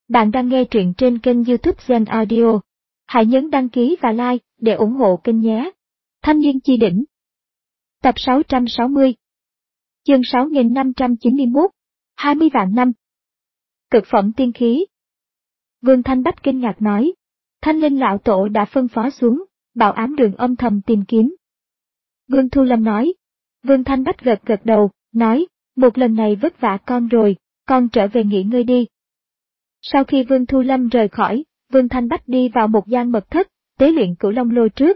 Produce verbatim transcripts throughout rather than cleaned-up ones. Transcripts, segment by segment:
Bạn đang nghe truyện trên kênh YouTube Zen Audio. Hãy nhấn đăng ký và like để ủng hộ kênh nhé. Thanh niên chi đỉnh. Tập sáu trăm sáu mươi. Chương sáu nghìn năm trăm chín mươi mốt. hai mươi vạn năm. Cực phẩm tiên khí. Vương Thanh Bách kinh ngạc nói. Thanh linh lão tổ đã phân phó xuống, bảo ám đường âm thầm tìm kiếm. Vương Thu Lâm nói. Vương Thanh Bách gật gật đầu, nói, một lần này vất vả con rồi, con trở về nghỉ ngơi đi. Sau khi Vương Thu Lâm rời khỏi, Vương Thanh Bách đi vào một gian mật thất, tế luyện Cửu Long Lô trước.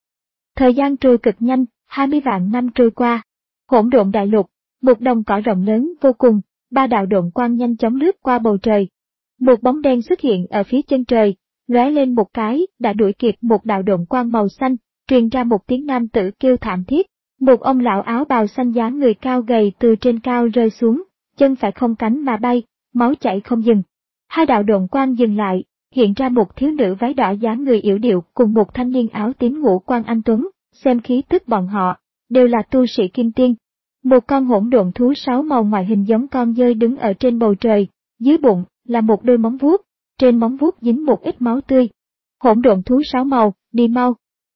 Thời gian trôi cực nhanh, hai mươi vạn năm trôi qua. Hỗn độn đại lục, một đồng cỏ rộng lớn vô cùng, ba đạo độn quang nhanh chóng lướt qua bầu trời. Một bóng đen xuất hiện ở phía chân trời, lóe lên một cái, đã đuổi kịp một đạo độn quang màu xanh, truyền ra một tiếng nam tử kêu thảm thiết. Một ông lão áo bào xanh dáng người cao gầy từ trên cao rơi xuống, chân phải không cánh mà bay, máu chảy không dừng. Hai đạo độn quang dừng lại, hiện ra một thiếu nữ váy đỏ dáng người yểu điệu cùng một thanh niên áo tím ngũ quan anh tuấn, xem khí tức bọn họ, đều là tu sĩ kim tiên. Một con hỗn độn thú sáu màu ngoại hình giống con dơi đứng ở trên bầu trời, dưới bụng là một đôi móng vuốt, trên móng vuốt dính một ít máu tươi. Hỗn độn thú sáu màu, đi mau.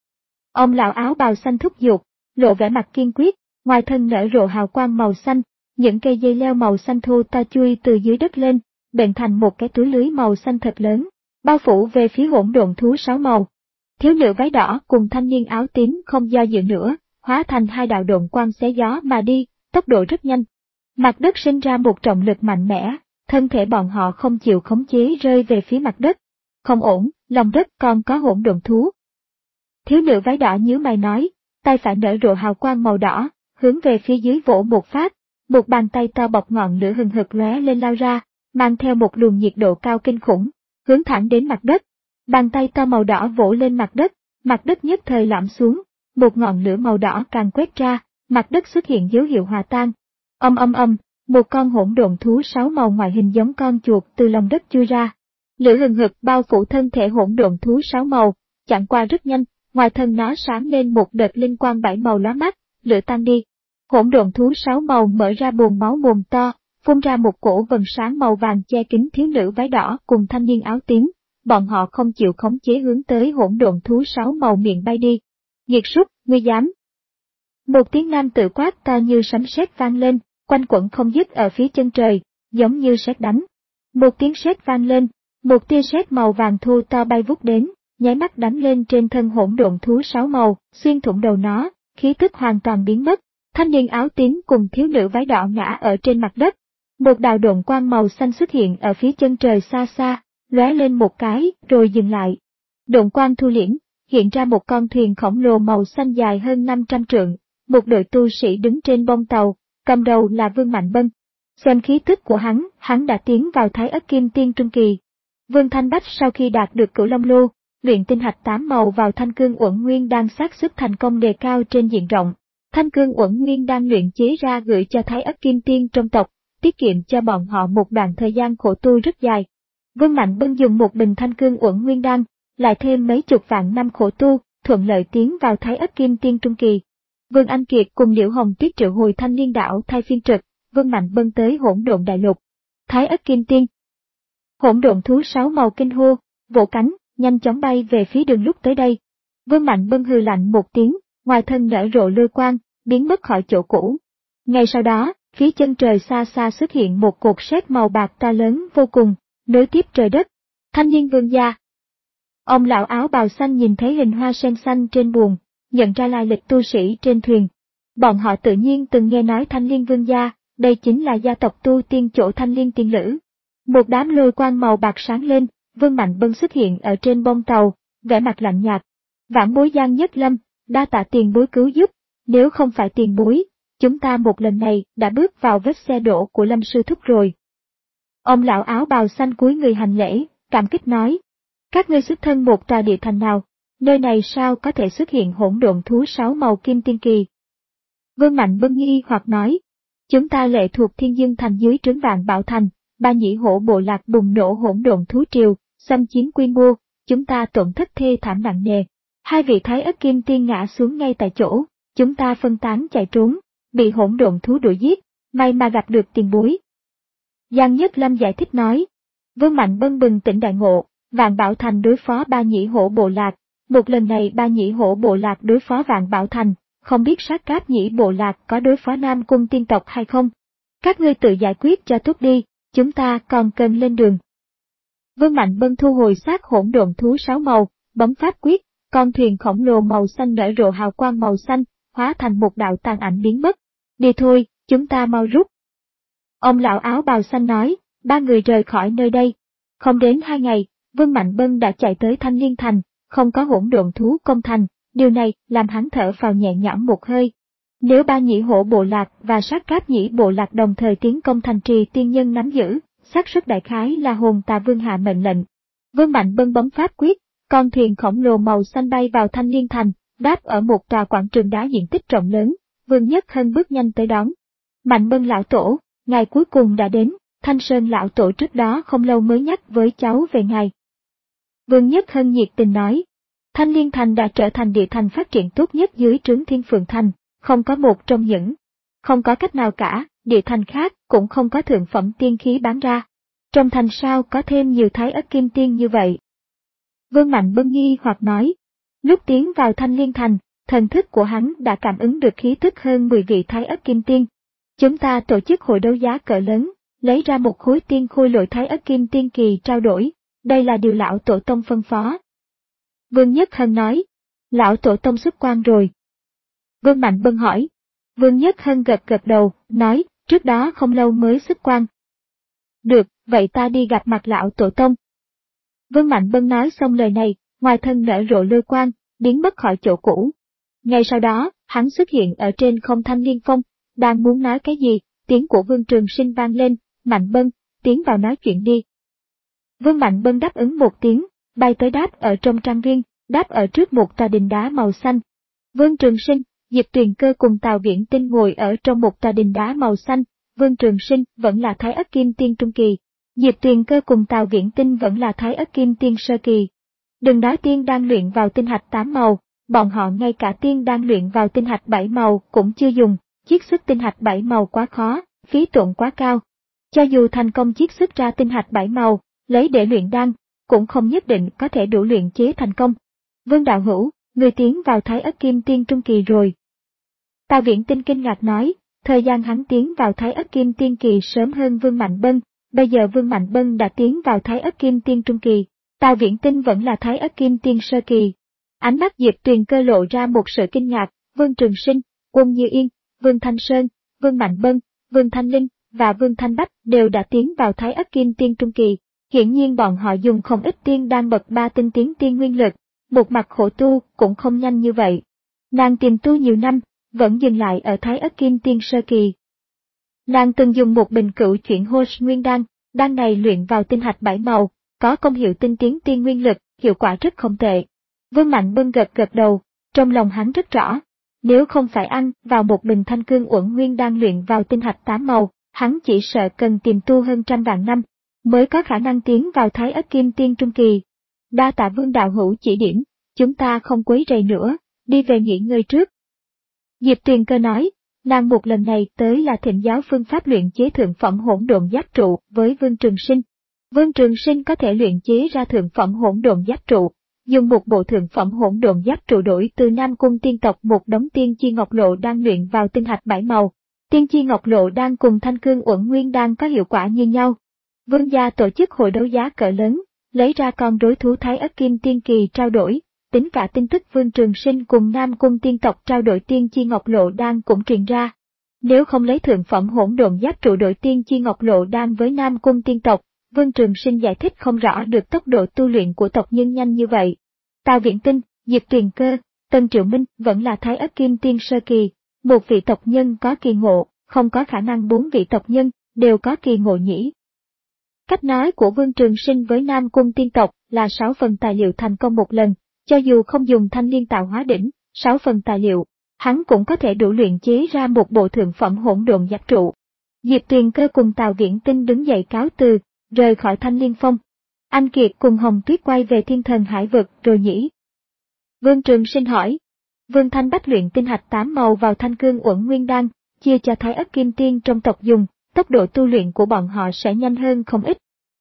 Ông lão áo bào xanh thúc giục, lộ vẻ mặt kiên quyết, ngoài thân nở rộ hào quang màu xanh, những cây dây leo màu xanh thô to chui từ dưới đất lên, bệnh thành một cái túi lưới màu xanh thật lớn, bao phủ về phía hỗn độn thú sáu màu. Thiếu nữ váy đỏ cùng thanh niên áo tím không do dự nữa, hóa thành hai đạo độn quang xé gió mà đi, tốc độ rất nhanh. Mặt đất sinh ra một trọng lực mạnh mẽ, thân thể bọn họ không chịu khống chế rơi về phía mặt đất. Không ổn, lòng đất còn có hỗn độn thú. Thiếu nữ váy đỏ nhíu mày nói, tay phải nở rộ hào quang màu đỏ, hướng về phía dưới vỗ một phát, một bàn tay to bọc ngọn lửa hừng hực lóe lên lao ra, mang theo một luồng nhiệt độ cao kinh khủng, hướng thẳng đến mặt đất. Bàn tay to màu đỏ vỗ lên mặt đất, mặt đất nhất thời lõm xuống, một ngọn lửa màu đỏ càng quét ra, mặt đất xuất hiện dấu hiệu hòa tan. Âm âm âm, một con hỗn độn thú sáu màu ngoại hình giống con chuột từ lòng đất chui ra. Lửa hừng hực bao phủ thân thể hỗn độn thú sáu màu, chẳng qua rất nhanh, ngoài thân nó sáng lên một đợt linh quang bảy màu lóa mắt, lửa tan đi. Hỗn độn thú sáu màu mở ra buồng máu mồm to, phun ra một cổ vầng sáng màu vàng che kín thiếu nữ váy đỏ cùng thanh niên áo tím. Bọn họ không chịu khống chế hướng tới hỗn độn thú sáu màu miệng bay đi. Nghiệt súc, ngươi dám! Một tiếng nam tự quát to như sấm sét vang lên, quanh quẩn không dứt ở phía chân trời, giống như sét đánh. Một tiếng sét vang lên, một tia sét màu vàng thô to bay vút đến, nháy mắt đánh lên trên thân hỗn độn thú sáu màu, xuyên thủng đầu nó, khí tức hoàn toàn biến mất. Thanh niên áo tím cùng thiếu nữ váy đỏ ngã ở trên mặt đất. Một đạo độn quang màu xanh xuất hiện ở phía chân trời xa xa, lóe lên một cái, rồi dừng lại. Độn quang thu liễm, hiện ra một con thuyền khổng lồ màu xanh dài hơn năm trăm trượng, một đội tu sĩ đứng trên bông tàu, cầm đầu là Vương Mạnh Bân. Xem khí tức của hắn, hắn đã tiến vào Thái Ất Kim Tiên Trung Kỳ. Vương Thanh Bách sau khi đạt được Cửu Long Lô, luyện tinh hạch tám màu vào thanh cương uẩn nguyên đang xác suất thành công đề cao trên diện rộng. Thanh cương uẩn nguyên đang luyện chế ra gửi cho Thái Ất Kim Tiên trong tộc, tiết kiệm cho bọn họ một đoạn thời gian khổ tu rất dài. Vương Mạnh Bân dùng một bình thanh cương uẩn nguyên đan, lại thêm mấy chục vạn năm khổ tu, thuận lợi tiến vào Thái Ất Kim Tiên Trung Kỳ. Vương Anh Kiệt cùng Liễu Hồng Tuyết triệu hồi thanh liên đảo thay phiên trực, Vương Mạnh Bân tới hỗn độn đại lục. Thái Ất Kim Tiên. Hỗn độn thú sáu màu kinh hô, vỗ cánh, nhanh chóng bay về phía đường lúc tới đây. Vương Mạnh Bân hừ lạnh một tiếng, ngoài thân nở rộ lôi quang, biến mất khỏi chỗ cũ. Ngay sau đó, phía chân trời xa xa xuất hiện một cột sét màu bạc to lớn vô cùng, nối tiếp trời đất. Thanh niên vương gia. Ông lão áo bào xanh nhìn thấy hình hoa sen xanh trên buồng, nhận ra lai lịch tu sĩ trên thuyền. Bọn họ tự nhiên từng nghe nói Thanh Liên vương gia, đây chính là gia tộc tu tiên chỗ Thanh Liên tiên lữ. Một đám lôi quang màu bạc sáng lên, Vương Mạnh Bân xuất hiện ở trên bông tàu, vẻ mặt lạnh nhạt. Vãn bối Giang Nhất Lâm, đa tạ tiền bối cứu giúp, nếu không phải tiền bối, chúng ta một lần này đã bước vào vết xe đổ của Lâm sư thúc rồi. Ông lão áo bào xanh cúi người hành lễ, cảm kích nói. Các ngươi xuất thân một tòa địa thành nào, nơi này sao có thể xuất hiện hỗn độn thú sáu màu kim tiên kỳ? Vương Mạnh Bân nghi hoặc nói. Chúng ta lệ thuộc Thiên Dương thành dưới trướng Vạn Bảo thành, Ba Nhĩ Hổ bộ lạc bùng nổ hỗn độn thú triều, xâm chiếm quy mô, chúng ta tổn thất thê thảm nặng nề. Hai vị Thái Ất Kim Tiên ngã xuống ngay tại chỗ, chúng ta phân tán chạy trốn, bị hỗn độn thú đuổi giết, may mà gặp được tiền bối. Giang Nhất Lâm giải thích nói. Vương Mạnh Bân bừng tỉnh đại ngộ, Vạn Bảo Thành đối phó Ba Nhĩ Hổ Bộ Lạc. Một lần này Ba Nhĩ Hổ Bộ Lạc đối phó Vạn Bảo Thành, không biết Sát Cáp Nhĩ Bộ Lạc có đối phó Nam Cung tiên tộc hay không. Các ngươi tự giải quyết cho tốt đi, chúng ta còn cần lên đường. Vương Mạnh Bân thu hồi xác hỗn độn thú sáu màu, bấm pháp quyết, con thuyền khổng lồ màu xanh nở rộ hào quang màu xanh, hóa thành một đạo tàn ảnh biến mất. Đi thôi, chúng ta mau rút. Ông lão áo bào xanh nói, ba người rời khỏi nơi đây. Không đến hai ngày, Vương Mạnh Bân đã chạy tới Thanh Liên Thành, không có hỗn độn thú công thành, điều này làm hắn thở phào nhẹ nhõm một hơi. Nếu Ba Nhĩ Hổ Bộ Lạc và Sát Cáp Nhĩ Bộ Lạc đồng thời tiến công thành trì tiên nhân nắm giữ, xác suất đại khái là Hồn Tà Vương hạ mệnh lệnh. Vương Mạnh Bân bấm pháp quyết, con thuyền khổng lồ màu xanh bay vào Thanh Liên Thành, đáp ở một tòa quảng trường đá diện tích rộng lớn. Vương Nhất Hân bước nhanh tới đón. Mạnh Bân lão tổ, ngày cuối cùng đã đến, Thanh Sơn lão tổ trước đó không lâu mới nhắc với cháu về ngài. Vương Nhất Hân nhiệt tình nói, Thanh Liên Thành đã trở thành địa thành phát triển tốt nhất dưới trướng Thiên Phượng Thành, không có một trong những. Không có cách nào cả, địa thành khác cũng không có thượng phẩm tiên khí bán ra. Trong thành sao có thêm nhiều thái ất kim tiên như vậy? Vương Mạnh Bân nghi hoặc nói, lúc tiến vào Thanh Liên Thành, thần thức của hắn đã cảm ứng được khí tức hơn mười vị thái ất kim tiên. Chúng ta tổ chức hội đấu giá cỡ lớn, lấy ra một khối tiên khôi lội thái ất kim tiên kỳ trao đổi, đây là điều lão tổ tông phân phó. Vương Nhất Hân nói, lão tổ tông xuất quan rồi. Vương Mạnh Bân hỏi. Vương Nhất Hân gật gật đầu, nói, trước đó không lâu mới xuất quan. Được, vậy ta đi gặp mặt lão tổ tông. Vương Mạnh Bân nói xong lời này, ngoài thân nở rộ lôi quang, biến mất khỏi chỗ cũ. Ngay sau đó, hắn xuất hiện ở trên không Thanh Liên Phong, đang muốn nói cái gì, tiếng của Vương Trường Sinh vang lên, Mạnh Bân, tiến vào nói chuyện đi. Vương Mạnh Bân đáp ứng một tiếng, bay tới đáp ở trong trang viên, đáp ở trước một tòa đình đá màu xanh. Vương Trường Sinh, Diệp Tuyền Cơ cùng Tào Viễn Tinh ngồi ở trong một tòa đình đá màu xanh, Vương Trường Sinh vẫn là Thái Ất Kim Tiên Trung Kỳ, Diệp Tuyền Cơ cùng Tào Viễn Tinh vẫn là Thái Ất Kim Tiên Sơ Kỳ. Đừng nói tiên đang luyện vào tinh hạch tám màu, bọn họ ngay cả tiên đang luyện vào tinh hạch bảy màu cũng chưa dùng, chiết xuất tinh hạch bảy màu quá khó, phí tổn quá cao. Cho dù thành công chiết xuất ra tinh hạch bảy màu, lấy để luyện đan, cũng không nhất định có thể đủ luyện chế thành công. Vương đạo hữu, người tiến vào Thái Ất Kim Tiên Trung Kỳ rồi. Tào Viễn Tinh kinh ngạc nói, thời gian hắn tiến vào Thái Ất Kim Tiên Kỳ sớm hơn Vương Mạnh Bân, bây giờ Vương Mạnh Bân đã tiến vào Thái Ất Kim Tiên Trung Kỳ, Tào Viễn Tinh vẫn là Thái Ất Kim Tiên Sơ Kỳ. Ánh mắt Diệp Tuyền Cơ lộ ra một sự kinh ngạc, Vương Trường Sinh, Uông Như Yên, Vương Thanh Sơn, Vương Mạnh Bân, Vương Thanh Linh và Vương Thanh Bách đều đã tiến vào Thái Ất Kim Tiên Trung Kỳ. Hiển nhiên bọn họ dùng không ít tiên đan bậc ba tinh tiến tiên nguyên lực, một mặt khổ tu cũng không nhanh như vậy. Nàng tìm tu nhiều năm, vẫn dừng lại ở Thái Ất Kim Tiên Sơ Kỳ. Nàng từng dùng một bình cửu chuyển hô nguyên đan, đan này luyện vào tinh hạch bảy màu, có công hiệu tinh tiến tiên nguyên lực, hiệu quả rất không tệ. Vương Mạnh Bân gật gật đầu, trong lòng hắn rất rõ, nếu không phải ăn vào một bình thanh cương uẩn nguyên đan luyện vào tinh hạch tám màu, hắn chỉ sợ cần tìm tu hơn trăm vạn năm, mới có khả năng tiến vào Thái Ất Kim Tiên Trung Kỳ. Đa tạ Vương đạo hữu chỉ điểm, chúng ta không quấy rầy nữa, đi về nghỉ ngơi trước. Diệp Tuyền Cơ nói, nàng một lần này tới là thỉnh giáo phương pháp luyện chế thượng phẩm hỗn độn giáp trụ với Vương Trường Sinh. Vương Trường Sinh có thể luyện chế ra thượng phẩm hỗn độn giáp trụ, dùng một bộ thượng phẩm hỗn độn giáp trụ đổi từ Nam Cung tiên tộc một đống tiên chi ngọc lộ đang luyện vào tinh hạch bảy màu. Tiên chi ngọc lộ đang cùng thanh cương uẩn nguyên đan có hiệu quả như nhau. Vương gia tổ chức hội đấu giá cỡ lớn, lấy ra con rối thú Thái Ất Kim Tiên Kỳ trao đổi, tính cả tin tức Vương Trường Sinh cùng Nam Cung tiên tộc trao đổi tiên chi ngọc lộ đan cũng truyền ra. Nếu không lấy thượng phẩm hỗn độn giáp trụ đổi tiên chi ngọc lộ đan với Nam Cung tiên tộc, Vương Trường Sinh giải thích không rõ được tốc độ tu luyện của tộc nhân nhanh như vậy. Tào Viễn Tinh, Diệp Tuyền Cơ, Tân Triệu Minh vẫn là Thái Ất Kim Tiên Sơ Kỳ, một vị tộc nhân có kỳ ngộ, không có khả năng bốn vị tộc nhân đều có kỳ ngộ nhỉ. Cách nói của Vương Trường Sinh với Nam Cung tiên tộc là sáu phần tài liệu thành công một lần, cho dù không dùng thanh liên tạo hóa đỉnh, sáu phần tài liệu, hắn cũng có thể đủ luyện chế ra một bộ thượng phẩm hỗn độn giáp trụ. Diệp Tuyền Cơ cùng Tào Viễn Tinh đứng dậy cáo từ, rời khỏi Thanh Liên Phong. Anh Kiệt cùng Hồng Tuyết quay về Thiên Thần Hải Vực rồi nhỉ? Vương Trường Sinh hỏi. Vương Thanh Bách luyện tinh hạch tám màu vào thanh cương uẩn nguyên đan, chia cho Thái Ất Kim Tiên trong tộc dùng, tốc độ tu luyện của bọn họ sẽ nhanh hơn không ít.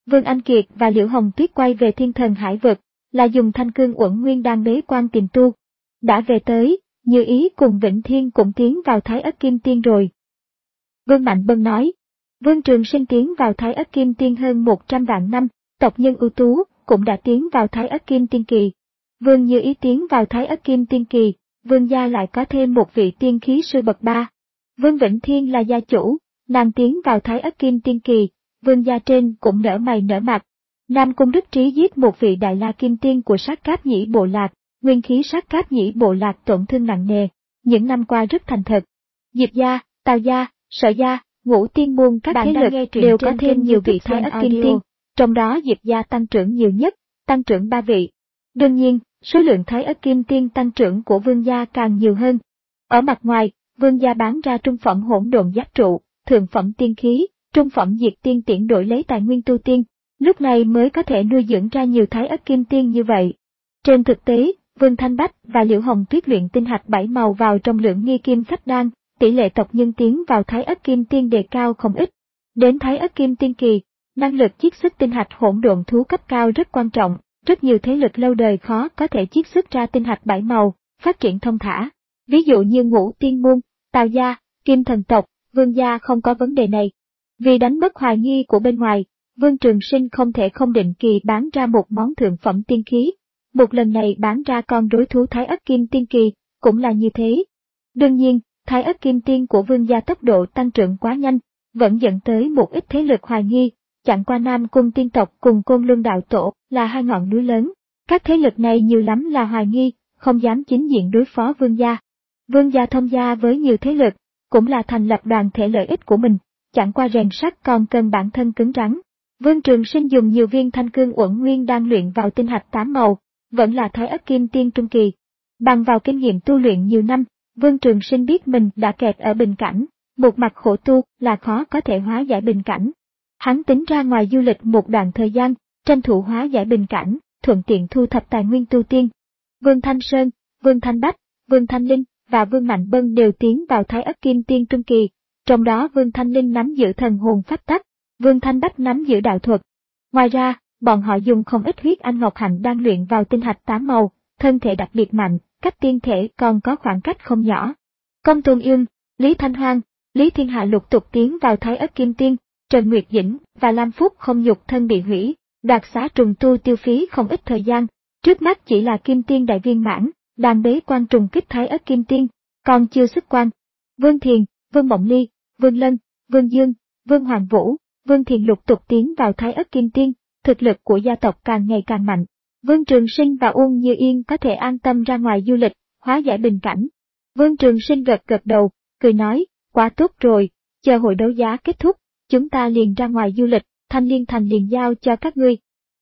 Vương Anh Kiệt và Liễu Hồng Tuyết quay về Thiên Thần Hải Vực, là dùng Thanh Cương Uẩn Nguyên đang bế quan tìm tu. Đã về tới, Như Ý cùng Vĩnh Thiên cũng tiến vào Thái Ất Kim Tiên rồi. Vương Mạnh Bân nói, Vương Trường Sinh tiến vào Thái Ất Kim Tiên hơn một trăm vạn năm, tộc nhân ưu tú cũng đã tiến vào Thái Ất Kim Tiên Kỳ. Vương Như Ý tiến vào Thái Ất Kim Tiên Kỳ, Vương gia lại có thêm một vị tiên khí sư bậc ba. Vương Vĩnh Thiên là gia chủ, nàng tiến vào Thái Ất Kim Tiên Kỳ, Vương gia trên cũng nở mày nở mặt. Nam Cung Đức Trí giết một vị Đại La Kim Tiên của Sát Cáp Nhĩ Bộ Lạc, nguyên khí Sát Cáp Nhĩ Bộ Lạc tổn thương nặng nề, những năm qua rất thành thật. Diệp gia, Tào gia, Sở gia, Ngũ Tiên môn các thế lực đều có thêm nhiều vị Thái Ất Kim Tiên, trong đó Diệp gia tăng trưởng nhiều nhất, tăng trưởng ba vị. Đương nhiên, số lượng Thái Ất Kim Tiên tăng trưởng của Vương gia càng nhiều hơn. Ở mặt ngoài, Vương gia bán ra trung phẩm hỗn độn giáp trụ, thượng phẩm tiên khí, trung phẩm diệt tiên tiễn đổi lấy tài nguyên tu tiên, lúc này mới có thể nuôi dưỡng ra nhiều Thái Ất Kim Tiên như vậy. Trên thực tế, Vương Thanh Bách và Liễu Hồng Tuyết luyện tinh hạch bảy màu vào trong lượng nghi kim phách đan, tỷ lệ tộc nhân tiến vào Thái Ất Kim Tiên đề cao không ít. Đến Thái Ất Kim Tiên Kỳ, năng lực chiết xuất tinh hạch hỗn độn thú cấp cao rất quan trọng, rất nhiều thế lực lâu đời khó có thể chiết xuất ra tinh hạch bảy màu, phát triển thông thả. Ví dụ như Ngũ Tiên môn, Tào gia, Kim Thần tộc, Vương gia không có vấn đề này. Vì đánh mất hoài nghi của bên ngoài, Vương Trường Sinh không thể không định kỳ bán ra một món thượng phẩm tiên khí. Một lần này bán ra con rối thú Thái Ất Kim Tiên Kỳ, cũng là như thế. Đương nhiên, Thái Ất Kim Tiên của Vương gia tốc độ tăng trưởng quá nhanh, vẫn dẫn tới một ít thế lực hoài nghi, chẳng qua Nam Cung tiên tộc cùng Côn Luân đạo tổ là hai ngọn núi lớn. Các thế lực này nhiều lắm là hoài nghi, không dám chính diện đối phó Vương gia. Vương gia thông gia với nhiều thế lực, cũng là thành lập đoàn thể lợi ích của mình, chẳng qua rèn sắt còn cần bản thân cứng rắn. Vương Trường Sinh dùng nhiều viên Thanh Cương Uẩn Nguyên đang luyện vào tinh hạch tám màu, vẫn là Thái Ất Kim Tiên trung kỳ. Bằng vào kinh nghiệm tu luyện nhiều năm, Vương Trường Sinh biết mình đã kẹt ở bình cảnh, một mặt khổ tu là khó có thể hóa giải bình cảnh. Hắn tính ra ngoài du lịch một đoạn thời gian, tranh thủ hóa giải bình cảnh, thuận tiện thu thập tài nguyên tu tiên. Vương Thanh Sơn, Vương Thanh Bách, Vương Thanh Linh và Vương Mạnh Bân đều tiến vào Thái Ất Kim Tiên trung kỳ, trong đó Vương Thanh Linh nắm giữ thần hồn pháp tắc, Vương Thanh Bách nắm giữ đạo thuật. Ngoài ra, bọn họ dùng không ít huyết anh ngọc hạnh đang luyện vào tinh hạch tám màu, thân thể đặc biệt mạnh, cách tiên thể còn có khoảng cách không nhỏ. Công Tôn Ương, Lý Thanh Hoang, Lý Thiên Hạ lục tục tiến vào Thái Ất Kim Tiên, Trần Nguyệt Dĩnh và Lam Phúc không nhục thân bị hủy, đoạt xá trùng tu tiêu phí không ít thời gian, trước mắt chỉ là Kim Tiên đại viên mãn, đang bế quan trùng kích Thái Ất Kim Tiên, còn chưa xuất quan. Vương Thiền, Vương Mộng Ly, Vương Lân, Vương Dương, Vương Hoàng Vũ, Vương Thiền lục tục tiến vào Thái Ất Kim Tiên, thực lực của gia tộc càng ngày càng mạnh. Vương Trường Sinh và Uông Như Yên có thể an tâm ra ngoài du lịch, hóa giải bình cảnh. Vương Trường Sinh gật gật đầu, cười nói, quá tốt rồi, chờ hội đấu giá kết thúc, chúng ta liền ra ngoài du lịch, Thanh Liên Thành liền giao cho các ngươi.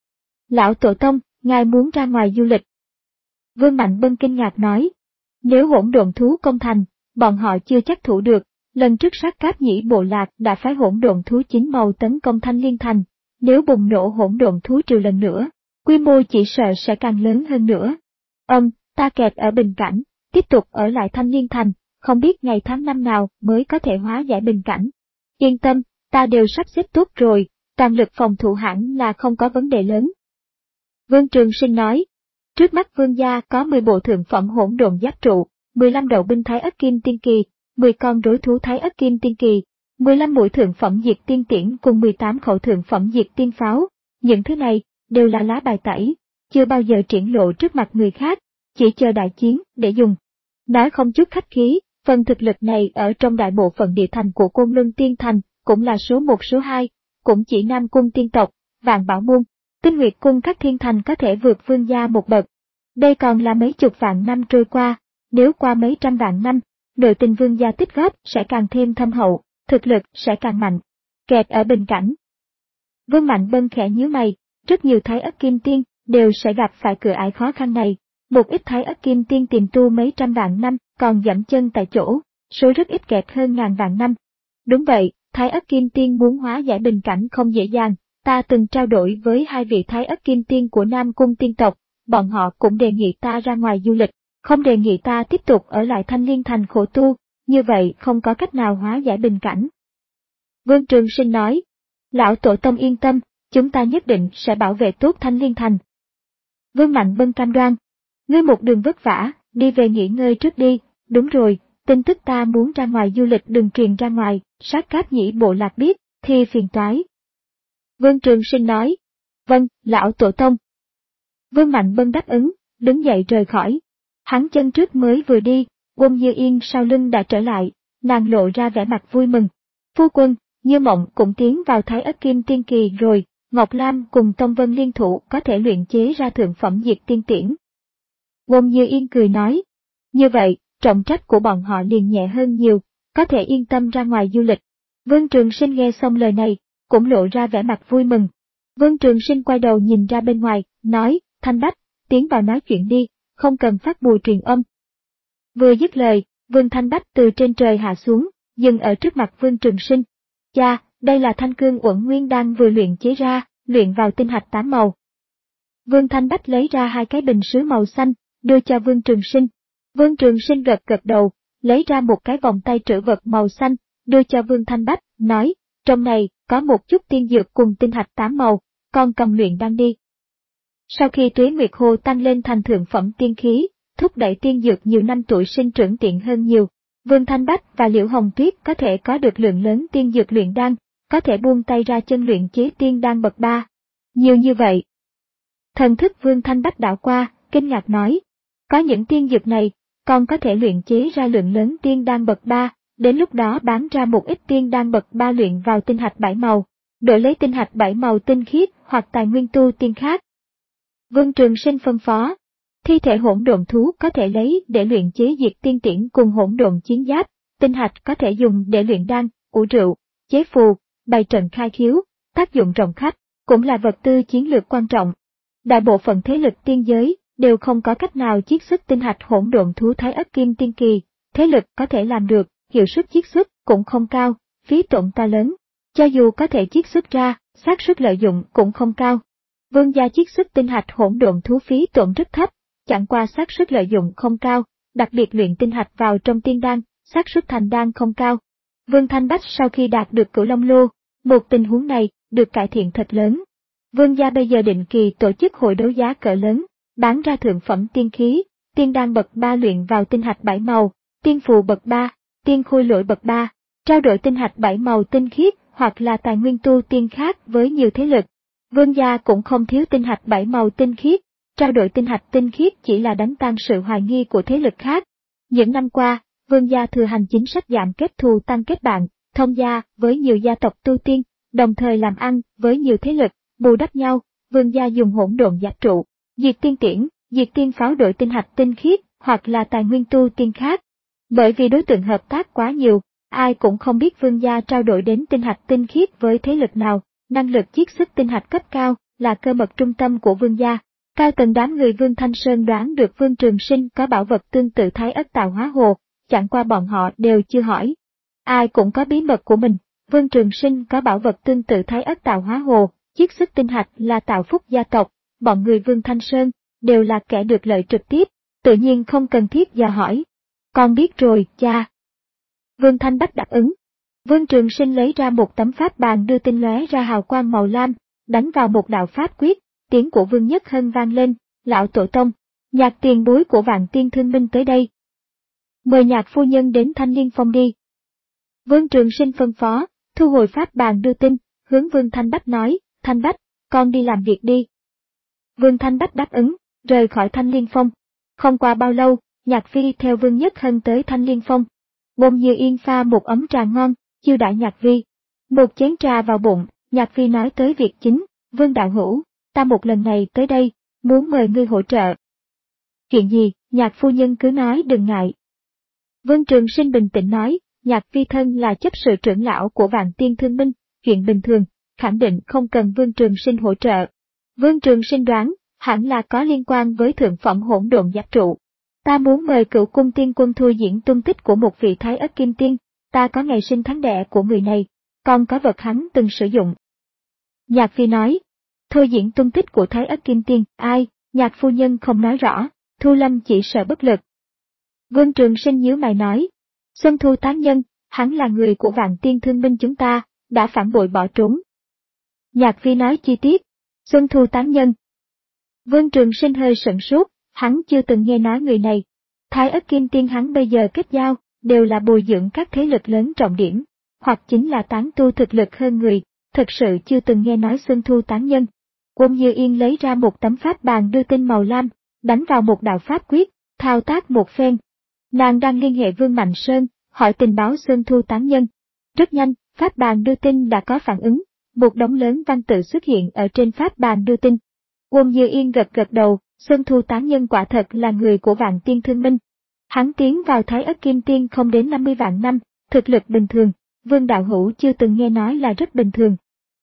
Lão Tổ Tông, ngài muốn ra ngoài du lịch. Vương Mạnh Bân kinh ngạc nói, nếu hỗn độn thú công thành, bọn họ chưa chắc thủ được, lần trước Sát Cáp Nhĩ Bộ Lạc đã phái hỗn độn thú chín màu tấn công Thanh Liên Thành, nếu bùng nổ hỗn độn thú triều lần nữa, quy mô chỉ sợ sẽ càng lớn hơn nữa. Ừm, ta kẹt ở bình cảnh, tiếp tục ở lại Thanh Liên Thành, không biết ngày tháng năm nào mới có thể hóa giải bình cảnh. Yên tâm, ta đều sắp xếp tốt rồi, toàn lực phòng thủ hẳn là không có vấn đề lớn. Vương Trường Sinh nói, trước mắt Vương gia có mười bộ thượng phẩm hỗn độn giáp trụ, mười lăm đầu binh Thái Ất Kim Tiên Kỳ, mười con rối thú Thái Ất Kim Tiên Kỳ, mười lăm mũi thượng phẩm diệt tiên tiễn cùng mười tám khẩu thượng phẩm diệt tiên pháo. Những thứ này đều là lá bài tẩy, chưa bao giờ triển lộ trước mặt người khác, chỉ chờ đại chiến để dùng. Nói không chút khách khí, phần thực lực này ở trong đại bộ phận địa thành của Côn Luân Tiên Thành cũng là số một số hai, cũng chỉ Nam Cung tiên tộc, Vạn Bảo môn, Tinh Nguyệt cung các thiên thành có thể vượt Vương gia một bậc. Đây còn là mấy chục vạn năm trôi qua, nếu qua mấy trăm vạn năm, nội tình Vương gia tích góp sẽ càng thêm thâm hậu, thực lực sẽ càng mạnh. Kẹt ở bình cảnh. Vương Mạnh Bân khẽ nhíu mày, rất nhiều Thái Ất Kim Tiên đều sẽ gặp phải cửa ải khó khăn này, một ít Thái Ất Kim Tiên tìm tu mấy trăm vạn năm còn dẫm chân tại chỗ, số rất ít kẹt hơn ngàn vạn năm. Đúng vậy, Thái Ất Kim Tiên muốn hóa giải bình cảnh không dễ dàng, ta từng trao đổi với hai vị Thái Ất Kim Tiên của Nam Cung tiên tộc, bọn họ cũng đề nghị ta ra ngoài du lịch, không đề nghị ta tiếp tục ở lại Thanh Liên Thành khổ tu, như vậy không có cách nào hóa giải bình cảnh. Vương Trường Sinh nói, lão Tổ Tông yên tâm, chúng ta nhất định sẽ bảo vệ tốt Thanh Liên Thành. Vương Mạnh Bân cam đoan. Ngươi một đường vất vả, đi về nghỉ ngơi trước đi, đúng rồi, tin tức ta muốn ra ngoài du lịch đừng truyền ra ngoài, Sát Cáp Nhĩ bộ lạc biết, thì phiền toái. Vương Trường Sinh nói. Vâng, lão tổ tông. Vương Mạnh Bân đáp ứng, đứng dậy rời khỏi. Hắn chân trước mới vừa đi, Quân Như Yên sau lưng đã trở lại, nàng lộ ra vẻ mặt vui mừng. Phu quân, Như Mộng cũng tiến vào Thái Ất Kim Tiên Kỳ rồi, Ngọc Lam cùng Tông Vân liên thủ có thể luyện chế ra thượng phẩm diệt tiên tiễn. Quân Như Yên cười nói. Như vậy, trọng trách của bọn họ liền nhẹ hơn nhiều, có thể yên tâm ra ngoài du lịch. Vương Trường Sinh nghe xong lời này, cũng lộ ra vẻ mặt vui mừng. Vương Trường Sinh quay đầu nhìn ra bên ngoài, nói, Thanh Bách, tiến vào nói chuyện đi, không cần phát bùa truyền âm. Vừa dứt lời, Vương Thanh Bách từ trên trời hạ xuống, dừng ở trước mặt Vương Trường Sinh. Cha, đây là thanh cương uẩn nguyên đan vừa luyện chế ra, luyện vào tinh hạch tám màu. Vương Thanh Bách lấy ra hai cái bình sứ màu xanh, đưa cho Vương Trường Sinh. Vương Trường Sinh gật gật đầu, lấy ra một cái vòng tay trữ vật màu xanh, đưa cho Vương Thanh Bách, nói, trong này có một chút tiên dược cùng tinh hạch tám màu, con cầm luyện đan đi. Sau khi Tuế Nguyệt Hồ tăng lên thành thượng phẩm tiên khí, thúc đẩy tiên dược nhiều năm tuổi sinh trưởng tiện hơn nhiều, Vương Thanh Bách và Liễu Hồng Tuyết có thể có được lượng lớn tiên dược luyện đan, có thể buông tay ra chân luyện chế tiên đan bậc ba. Nhiều như vậy. Thần thức Vương Thanh Bách đảo qua, kinh ngạc nói, có những tiên dược này, còn có thể luyện chế ra lượng lớn tiên đan bậc ba, đến lúc đó bán ra một ít tiên đan bậc ba luyện vào tinh hạch bảy màu, đổi lấy tinh hạch bảy màu tinh khiết hoặc tài nguyên tu tiên khác. Vương Trường Sinh phân phó, thi thể hỗn độn thú có thể lấy để luyện chế diệt tiên tiễn cùng hỗn độn chiến giáp, tinh hạch có thể dùng để luyện đan, ủ rượu, chế phù, bày trận khai khiếu, tác dụng rộng khắp, cũng là vật tư chiến lược quan trọng. Đại bộ phận thế lực tiên giới đều không có cách nào chiết xuất tinh hạch hỗn độn thú Thái Ất Kim Tiên Kỳ, thế lực có thể làm được, hiệu suất chiết xuất cũng không cao, phí tổn to lớn. Cho dù có thể chiết xuất ra, xác suất lợi dụng cũng không cao. Vương gia chiết xuất tinh hạch hỗn độn thú phí tổn rất thấp, chẳng qua xác suất lợi dụng không cao, đặc biệt luyện tinh hạch vào trong tiên đan, xác suất thành đan không cao. Vương Thanh Bách sau khi đạt được Cửu Long Lô, một tình huống này được cải thiện thật lớn. Vương gia bây giờ định kỳ tổ chức hội đấu giá cỡ lớn, bán ra thượng phẩm tiên khí, tiên đan bậc ba luyện vào tinh hạch bảy màu, tiên phù bậc ba, tiên khôi lỗi bậc ba, trao đổi tinh hạch bảy màu tinh khiết hoặc là tài nguyên tu tiên khác với nhiều thế lực. Vương gia cũng không thiếu tinh hạch bảy màu tinh khiết, trao đổi tinh hạch tinh khiết chỉ là đánh tan sự hoài nghi của thế lực khác. Những năm qua, Vương gia thừa hành chính sách giảm kết thù tăng kết bạn, thông gia với nhiều gia tộc tu tiên, đồng thời làm ăn với nhiều thế lực, bù đắp nhau. Vương gia dùng hỗn độn giáp trụ, diệt tiên tiễn, diệt tiên pháo đổi tinh hạch tinh khiết hoặc là tài nguyên tu tiên khác. Bởi vì đối tượng hợp tác quá nhiều, ai cũng không biết Vương gia trao đổi đến tinh hạch tinh khiết với thế lực nào. Năng lực chiết xuất tinh hạch cấp cao là cơ mật trung tâm của Vương gia. Cao tầng đám người Vương Thanh Sơn đoán được Vương Trường Sinh có bảo vật tương tự Thái Ất Tạo Hóa Hồ, chẳng qua bọn họ đều chưa hỏi. Ai cũng có bí mật của mình, Vương Trường Sinh có bảo vật tương tự Thái Ất Tạo Hóa Hồ, chiết xuất tinh hạch là tạo phúc gia tộc, bọn người Vương Thanh Sơn đều là kẻ được lợi trực tiếp, tự nhiên không cần thiết dò hỏi. Con biết rồi, cha. Vương Thanh Bách đáp ứng. Vương Trường Sinh lấy ra một tấm pháp bàn đưa tinh lóe ra hào quang màu lam, đánh vào một đạo pháp quyết, tiếng của Vương Nhất Hân vang lên, lão tổ tông, Nhạc tiền bối của Vạn Tiên Thương Minh tới đây. Mời Nhạc phu nhân đến Thanh Liên Phong đi. Vương Trường Sinh phân phó, thu hồi pháp bàn đưa tin, hướng Vương Thanh Bách nói, Thanh Bách, con đi làm việc đi. Vương Thanh Bách đáp ứng, rời khỏi Thanh Liên Phong. Không qua bao lâu, Nhạc Phi theo Vương Nhất Hân tới Thanh Liên Phong. Bồn Như Yên pha một ấm trà ngon, chiêu đãi Nhạc Vi. Một chén trà vào bụng, Nhạc Vi nói tới việc chính, Vương đạo hữu, ta một lần này tới đây, muốn mời ngươi hỗ trợ. Chuyện gì, Nhạc phu nhân cứ nói đừng ngại. Vương Trường Sinh bình tĩnh nói, Nhạc Vi thân là chấp sự trưởng lão của Vạn Tiên Thương Minh, chuyện bình thường, khẳng định không cần Vương Trường Sinh hỗ trợ. Vương Trường Sinh đoán, hẳn là có liên quan với thượng phẩm hỗn độn giáp trụ. Ta muốn mời Cửu Cung Tiên Quân thu diễn tung tích của một vị Thái Ất Kim Tiên, ta có ngày sinh tháng đẻ của người này, còn có vật hắn từng sử dụng. Nhạc Phi nói, thu diễn tung tích của Thái Ất Kim Tiên, ai, Nhạc phu nhân không nói rõ, Thu Lâm chỉ sợ bất lực. Vương Trường Sinh nhíu mày nói, Xuân Thu tán nhân, hắn là người của Vạn Tiên Thương Minh chúng ta, đã phản bội bỏ trốn. Nhạc Phi nói chi tiết. Xuân Thu tán nhân. Vương Trường Sinh hơi sửng sốt, hắn chưa từng nghe nói người này. Thái Ất Kim Tiên hắn bây giờ kết giao, đều là bồi dưỡng các thế lực lớn trọng điểm, hoặc chính là tán tu thực lực hơn người, thực sự chưa từng nghe nói Xuân Thu tán nhân. Quân Như Yên lấy ra một tấm pháp bàn đưa tin màu lam, đánh vào một đạo pháp quyết, thao tác một phen. Nàng đang liên hệ Vương Mạnh Sơn, hỏi tình báo Xuân Thu tán nhân. Rất nhanh, pháp bàn đưa tin đã có phản ứng, một đống lớn văn tự xuất hiện ở trên pháp bàn đưa tin. Quân Như Yên gật gật đầu, Xuân Thu tán nhân quả thật là người của Vạn Tiên Thương Minh. Hắn tiến vào Thái Ất Kim Tiên không đến năm mươi vạn năm, thực lực bình thường, Vương Đạo Hữu chưa từng nghe nói là rất bình thường.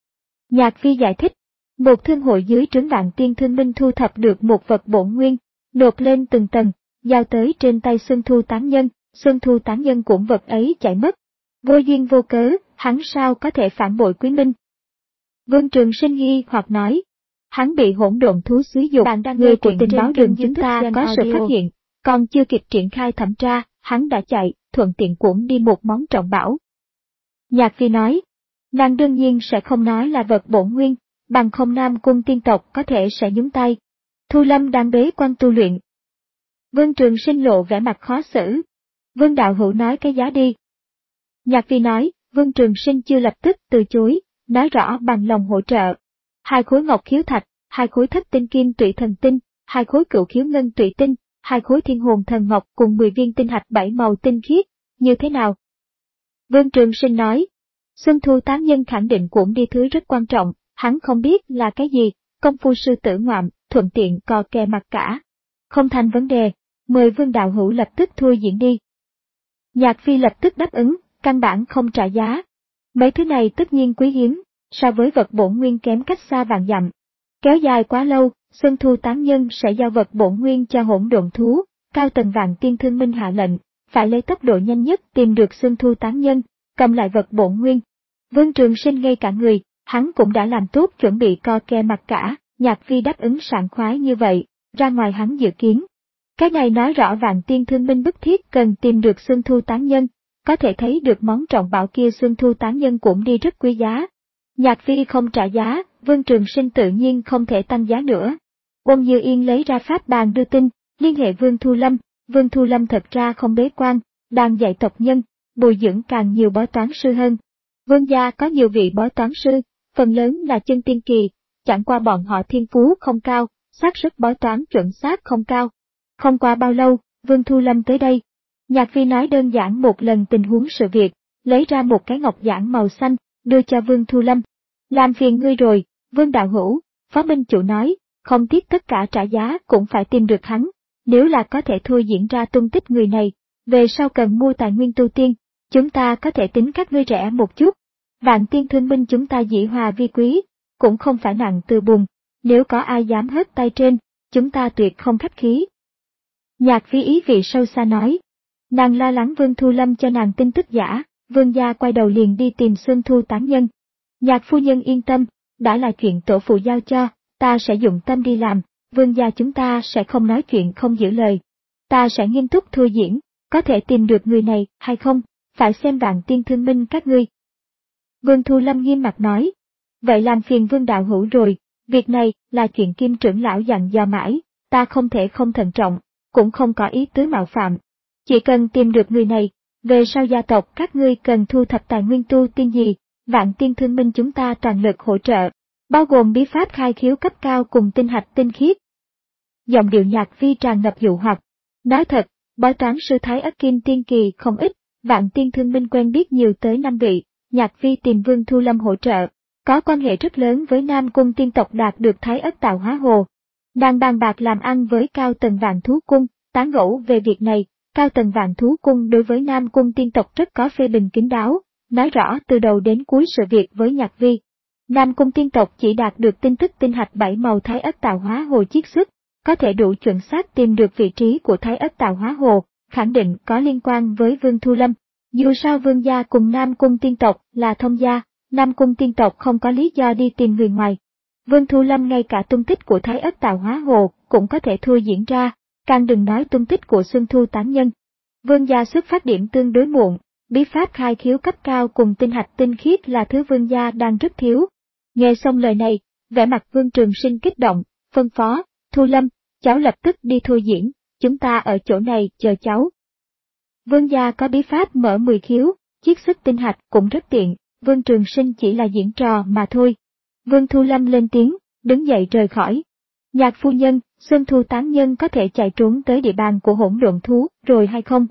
Nhạc Phi giải thích, một thương hội dưới trướng Vạn Tiên Thương Minh thu thập được một vật bổn nguyên, nộp lên từng tầng, giao tới trên tay Xuân Thu tán nhân, Xuân Thu tán nhân cũng vật ấy chạy mất. Vô duyên vô cớ, hắn sao có thể phản bội Quý Minh? Vương Trường Sinh nghi hoặc nói, hắn bị hỗn độn thú xúi dục, người của tình báo đường chúng ta có sự phát hiện, còn chưa kịp triển khai thẩm tra, hắn đã chạy, thuận tiện cuộn đi một món trọng bảo. Nhạc Phi nói, nàng đương nhiên sẽ không nói là vật bổn nguyên, bằng không Nam Cung tiên tộc có thể sẽ nhúng tay. Thu Lâm đang bế quan tu luyện. Vương Trường Sinh lộ vẻ mặt khó xử. Vương Đạo Hữu nói cái giá đi. Nhạc Phi nói, Vương Trường Sinh chưa lập tức từ chối, nói rõ bằng lòng hỗ trợ. Hai khối ngọc khiếu thạch, hai khối thất tinh kim tụy thần tinh, hai khối cửu khiếu ngân tụy tinh, hai khối thiên hồn thần ngọc cùng mười viên tinh hạch bảy màu tinh khiết, như thế nào? Vương Trường Sinh nói, Xuân Thu tán nhân khẳng định cuộn đi thứ rất quan trọng, hắn không biết là cái gì, công phu sư tử ngoạm, thuận tiện cò kè mặt cả. Không thành vấn đề, mời Vương Đạo Hữu lập tức thôi diễn đi. Nhạc Phi lập tức đáp ứng, căn bản không trả giá. Mấy thứ này tất nhiên quý hiếm, so với vật bổn nguyên kém cách xa vạn dặm. Kéo dài quá lâu, Xuân Thu tán nhân sẽ giao vật bổn nguyên cho hỗn độn thú, cao tầng Vạn Tiên Thương Minh hạ lệnh, phải lấy tốc độ nhanh nhất tìm được Xuân Thu tán nhân, cầm lại vật bổn nguyên. Vương Trường Sinh ngây cả người, hắn cũng đã làm tốt chuẩn bị co ke mặt cả, Nhạc Phi đáp ứng sảng khoái như vậy, ra ngoài hắn dự kiến. Cái này nói rõ Vạn Tiên Thương Minh bức thiết cần tìm được Xuân Thu tán nhân, có thể thấy được món trọng bảo kia Xuân Thu tán nhân cũng đi rất quý giá. Nhạc Phi không trả giá, Vương Trường Sinh tự nhiên không thể tăng giá nữa. Quân Như Yên lấy ra pháp bàn đưa tin, liên hệ Vương Thu Lâm, Vương Thu Lâm thật ra không bế quan, đang dạy tộc nhân, bồi dưỡng càng nhiều bói toán sư hơn. Vương gia có nhiều vị bói toán sư, phần lớn là chân tiên kỳ, chẳng qua bọn họ thiên phú không cao, xác suất bói toán chuẩn xác không cao. Không qua bao lâu, Vương Thu Lâm tới đây. Nhạc Phi nói đơn giản một lần tình huống sự việc, lấy ra một cái ngọc giản màu xanh, đưa cho Vương Thu Lâm. Làm phiền ngươi rồi, Vương Đạo Hữu, Phó Minh Chủ nói, không tiếc tất cả trả giá cũng phải tìm được hắn, nếu là có thể thôi diễn ra tung tích người này, về sau cần mua tài nguyên tu tiên, chúng ta có thể tính các ngươi rẻ một chút. Vạn Tiên Thương Minh chúng ta dĩ hòa vi quý, cũng không phải nặng từ bùn, nếu có ai dám hất tay trên, chúng ta tuyệt không khách khí. Nhạc Phi ý vị sâu xa nói, nàng lo lắng Vương Thu Lâm cho nàng tin tức giả, Vương gia quay đầu liền đi tìm Xuân Thu tán nhân. Nhạc phu nhân yên tâm, đã là chuyện tổ phụ giao cho, ta sẽ dụng tâm đi làm, Vương gia chúng ta sẽ không nói chuyện không giữ lời. Ta sẽ nghiêm túc thôi diễn, có thể tìm được người này hay không, phải xem Vạn Tiên Thương Minh các ngươi. Vương Thu Lâm nghiêm mặt nói, vậy làm phiền Vương Đạo Hữu rồi, việc này là chuyện Kim trưởng lão dặn dò mãi, ta không thể không thận trọng, cũng không có ý tứ mạo phạm. Chỉ cần tìm được người này, về sau gia tộc các ngươi cần thu thập tài nguyên tu tiên gì, Vạn Tiên Thương Minh chúng ta toàn lực hỗ trợ, bao gồm bí pháp khai khiếu cấp cao cùng tinh hạch tinh khiết. Giọng điệu Nhạc Phi tràn ngập dụ hoặc. Nói thật, bói toán sư Thái Ất Kim Tiên kỳ không ít, Vạn Tiên Thương Minh quen biết nhiều tới năm vị, Nhạc Phi tìm Vương Thu Lâm hỗ trợ, có quan hệ rất lớn với Nam Cung tiên tộc đạt được Thái Ất Tạo Hóa Hồ. Đang bàn bạc làm ăn với cao tầng Vạn Thú Cung, tán gẫu về việc này, cao tầng Vạn Thú Cung đối với Nam Cung tiên tộc rất có phê bình kín đáo, nói rõ từ đầu đến cuối sự việc với Nhạc Phi. Nam Cung tiên tộc chỉ đạt được tin tức tinh hạch bảy màu Thái Ất Tạo Hóa Hồ chiết xuất, có thể đủ chuẩn xác tìm được vị trí của Thái Ất Tạo Hóa Hồ, khẳng định có liên quan với Vương Thu Lâm. Dù sao Vương gia cùng Nam Cung tiên tộc là thông gia, Nam Cung tiên tộc không có lý do đi tìm người ngoài. Vương Thu Lâm ngay cả tung tích của Thái Ất Tạo Hóa Hồ cũng có thể thôi diễn ra, càng đừng nói tung tích của Xuân Thu tán nhân. Vương gia xuất phát điểm tương đối muộn, bí pháp khai khiếu cấp cao cùng tinh hạch tinh khiết là thứ vương gia đang rất thiếu. Nghe xong lời này, vẻ mặt Vương Trường Sinh kích động, phân phó, Thu Lâm, cháu lập tức đi thôi diễn, chúng ta ở chỗ này chờ cháu. Vương gia có bí pháp mở mười khiếu, chiết xuất tinh hạch cũng rất tiện, Vương Trường Sinh chỉ là diễn trò mà thôi. Vương Thu Lâm lên tiếng, đứng dậy rời khỏi. Nhạc phu nhân, Xuân Thu tán nhân có thể chạy trốn tới địa bàn của hỗn độn thú rồi hay không?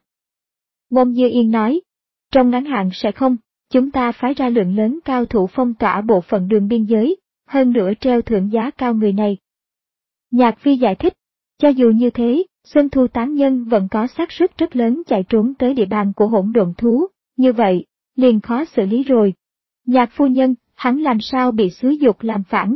Ngôn Dư Yên nói, trong ngắn hạn sẽ không, chúng ta phái ra lượng lớn cao thủ phong tỏa bộ phận đường biên giới, hơn nữa treo thưởng giá cao người này. Nhạc Phi giải thích, cho dù như thế, Xuân Thu tán nhân vẫn có xác suất rất lớn chạy trốn tới địa bàn của hỗn độn thú, như vậy, liền khó xử lý rồi. Nhạc phu nhân, hắn làm sao bị xúi dục làm phản?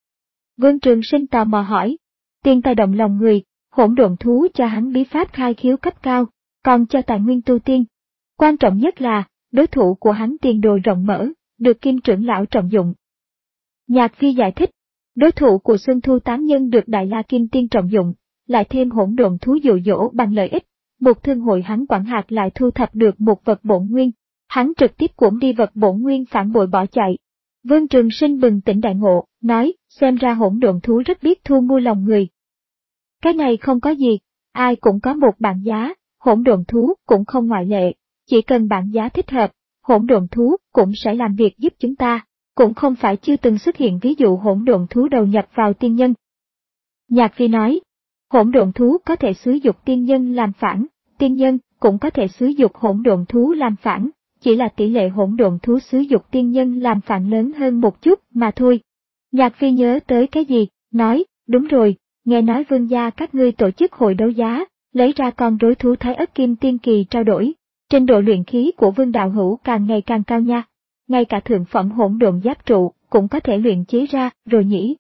Vương Trường Sinh tò mò hỏi, tiền tài động lòng người, hỗn độn thú cho hắn bí pháp khai khiếu cấp cao, còn cho tài nguyên tu tiên. Quan trọng nhất là, đối thủ của hắn tiền đồ rộng mở, được Kim trưởng lão trọng dụng. Nhạc Phi giải thích, đối thủ của Xuân Thu tán nhân được Đại La Kim Tiên trọng dụng, lại thêm hỗn độn thú dụ dỗ bằng lợi ích, một thương hội hắn quản hạt lại thu thập được một vật bổn nguyên, hắn trực tiếp cuỗm đi vật bổn nguyên phản bội bỏ chạy. Vương Trường Sinh bừng tỉnh đại ngộ, nói, xem ra hỗn độn thú rất biết thu mua lòng người. Cái này không có gì, ai cũng có một bảng giá, hỗn độn thú cũng không ngoại lệ, chỉ cần bảng giá thích hợp, hỗn độn thú cũng sẽ làm việc giúp chúng ta, cũng không phải chưa từng xuất hiện ví dụ hỗn độn thú đầu nhập vào tiên nhân. Nhạc Phi nói, hỗn độn thú có thể xúi dục tiên nhân làm phản, tiên nhân cũng có thể xúi dục hỗn độn thú làm phản, chỉ là tỷ lệ hỗn độn thú xúi dục tiên nhân làm phản lớn hơn một chút mà thôi. Nhạc Phi nhớ tới cái gì, nói, đúng rồi, nghe nói vương gia các ngươi tổ chức hội đấu giá, lấy ra con rối thú Thái Ất Kim Tiên Kỳ trao đổi, trình độ luyện khí của Vương đạo hữu càng ngày càng cao nha, ngay cả thượng phẩm hỗn độn giáp trụ cũng có thể luyện chế ra rồi nhỉ.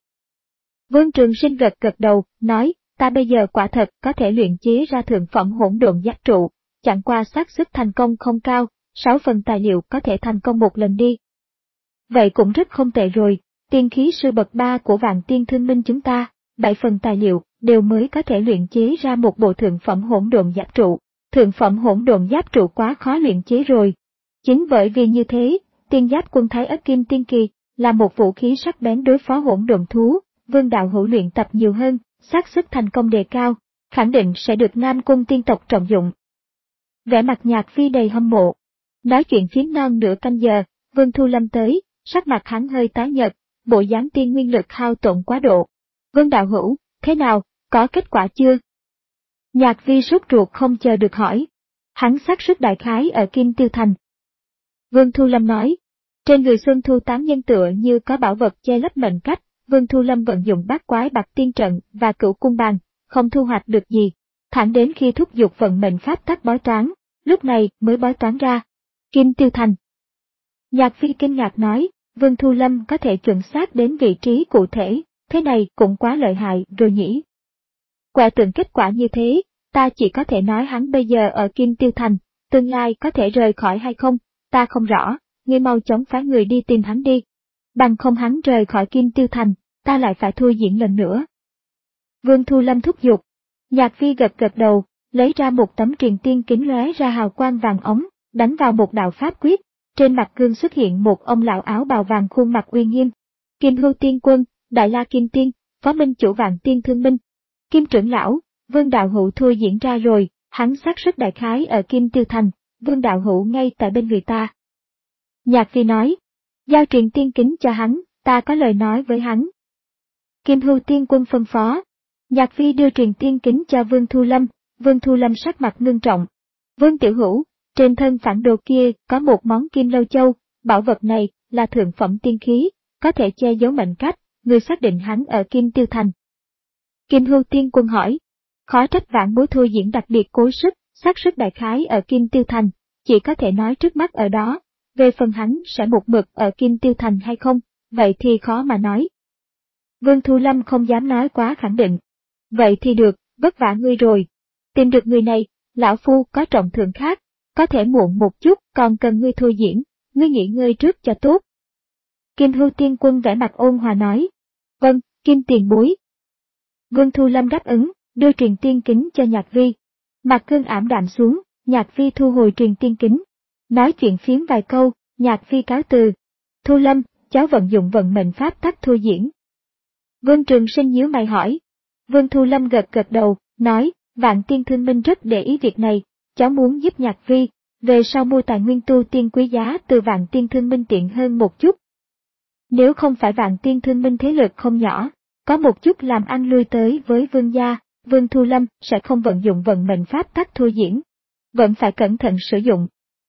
Vương Trường Sinh gật gật đầu, nói, ta bây giờ quả thật có thể luyện chế ra thượng phẩm hỗn độn giáp trụ, chẳng qua xác suất thành công không cao, sáu phần tài liệu có thể thành công một lần đi. Vậy cũng rất không tệ rồi, tiên khí sư bậc ba của Vạn Tiên Thương Minh chúng ta, bảy phần tài liệu đều mới có thể luyện chế ra một bộ thượng phẩm hỗn độn giáp trụ, thượng phẩm hỗn độn giáp trụ quá khó luyện chế rồi. Chính bởi vì như thế, tiên giáp quân Thái Ất Kim Tiên Kỳ là một vũ khí sắc bén đối phó hỗn độn thú, Vương đạo hữu luyện tập nhiều hơn, xác suất thành công đề cao, khẳng định sẽ được Nam Cung tiên tộc trọng dụng. Vẻ mặt Nhạc Phi đầy hâm mộ. Nói chuyện phiếm non nửa canh giờ, Vương Thu Lâm tới, sắc mặt hắn hơi tái nhợt, bộ dáng tiên nguyên lực hao tổn quá độ. Vương đạo hữu, thế nào, có kết quả chưa? Nhạc Phi sốt ruột không chờ được hỏi. Hắn xác suất đại khái ở Kim Tiêu Thành. Vương Thu Lâm nói, trên người Xuân Thu tán nhân tựa như có bảo vật che lấp mệnh cách, Vương Thu Lâm vận dụng bát quái bạc tiên trận và cửu cung bàn, không thu hoạch được gì, thẳng đến khi thúc giục vận mệnh pháp tắc bói toán, lúc này mới bói toán ra. Kim Tiêu Thành. Nhạc Phi kinh ngạc nói, Vương Thu Lâm có thể chuẩn xác đến vị trí cụ thể, thế này cũng quá lợi hại rồi nhỉ. Quả tượng kết quả như thế, ta chỉ có thể nói hắn bây giờ ở Kim Tiêu Thành, tương lai có thể rời khỏi hay không, ta không rõ, ngươi mau chóng phái người đi tìm hắn đi. Bằng không hắn rời khỏi Kim Tiêu Thành, ta lại phải thua diễn lần nữa. Vương Thu Lâm thúc giục. Nhạc Phi gật gật đầu, lấy ra một tấm truyền tiên kính lóe ra hào quang vàng ống, đánh vào một đạo pháp quyết, trên mặt gương xuất hiện một ông lão áo bào vàng khuôn mặt uy nghiêm. Kim Hưu Tiên Quân, Đại La Kim Tiên, Phó Minh Chủ Vạn Tiên Thương Minh. Kim trưởng lão, Vương đạo hữu thua diễn ra rồi, hắn xác suất đại khái ở Kim Tiêu Thành, Vương đạo hữu ngay tại bên người ta. Nhạc Phi nói, giao truyền tiên kính cho hắn, ta có lời nói với hắn. Kim Hưu Tiên Quân phân phó. Nhạc Phi đưa truyền tiên kính cho Vương Thu Lâm, Vương Thu Lâm sắc mặt ngưng trọng. Vương tiểu hữu, trên thân phản đồ kia có một món kim lâu châu, bảo vật này là thượng phẩm tiên khí, có thể che giấu mệnh cách, người xác định hắn ở Kim Tiêu Thành. Kim Hưu Tiên Quân hỏi, khó trách vạn bối thôi diễn đặc biệt cố sức, xác suất đại khái ở Kim Tiêu Thành, chỉ có thể nói trước mắt ở đó, về phần hắn sẽ một mực ở Kim Tiêu Thành hay không, vậy thì khó mà nói. Vương Thu Lâm không dám nói quá khẳng định. Vậy thì được, vất vả ngươi rồi. Tìm được người này, lão phu có trọng thưởng khác, có thể muộn một chút, còn cần ngươi thôi diễn, ngươi nghỉ ngơi trước cho tốt. Kim Hưu Tiên Quân vẻ mặt ôn hòa nói. Vâng, Kim tiền bối. Vương Thu Lâm đáp ứng, đưa truyền tiên kính cho Nhạc Vi. Mặt cương ảm đạm xuống, Nhạc Vi thu hồi truyền tiên kính. Nói chuyện phiếm vài câu, Nhạc Vi cáo từ. Thu Lâm, cháu vận dụng vận mệnh pháp tắc thôi diễn. Vương Trường Sinh nhíu mày hỏi. Vương Thu Lâm gật gật đầu, nói, Vạn Tiên Thương Minh rất để ý việc này, cháu muốn giúp Nhạc Vi, về sau mua tài nguyên tu tiên quý giá từ Vạn Tiên Thương Minh tiện hơn một chút. Nếu không phải Vạn Tiên Thương Minh thế lực không nhỏ, có một chút làm ăn lui tới với Vương gia, Vương Thu Lâm sẽ không vận dụng vận mệnh pháp tắc thôi diễn. Vẫn phải cẩn thận sử dụng.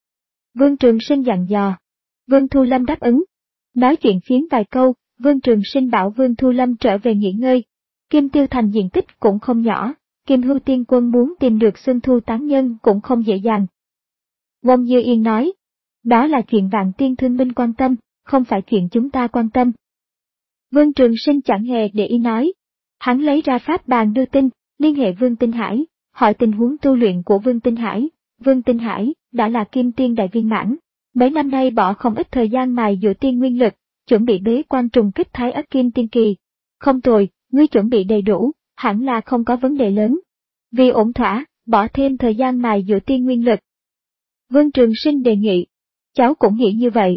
Vương Trường Sinh dặn dò. Vương Thu Lâm đáp ứng. Nói chuyện phiếm vài câu, Vương Trường Sinh bảo Vương Thu Lâm trở về nghỉ ngơi. Kim Tiêu Thành diện tích cũng không nhỏ, Kim Hưu Tiên Quân muốn tìm được Xuân Thu tán nhân cũng không dễ dàng. Wong Như Yên nói, đó là chuyện Vạn Tiên Thương Minh quan tâm, không phải chuyện chúng ta quan tâm. Vương Trường Sinh chẳng hề để ý nói. Hắn lấy ra pháp bàn đưa tin, liên hệ Vương Tinh Hải, hỏi tình huống tu luyện của Vương Tinh Hải. Vương Tinh Hải đã là Kim Tiên đại viên mãn, mấy năm nay bỏ không ít thời gian mài dũa tiên nguyên lực, chuẩn bị bế quan trùng kích Thái Ất Kim Tiên kỳ. Không tồi, ngươi chuẩn bị đầy đủ, hẳn là không có vấn đề lớn. Vì ổn thỏa, bỏ thêm thời gian mài dũa tiên nguyên lực. Vương Trường Sinh đề nghị. Cháu cũng nghĩ như vậy.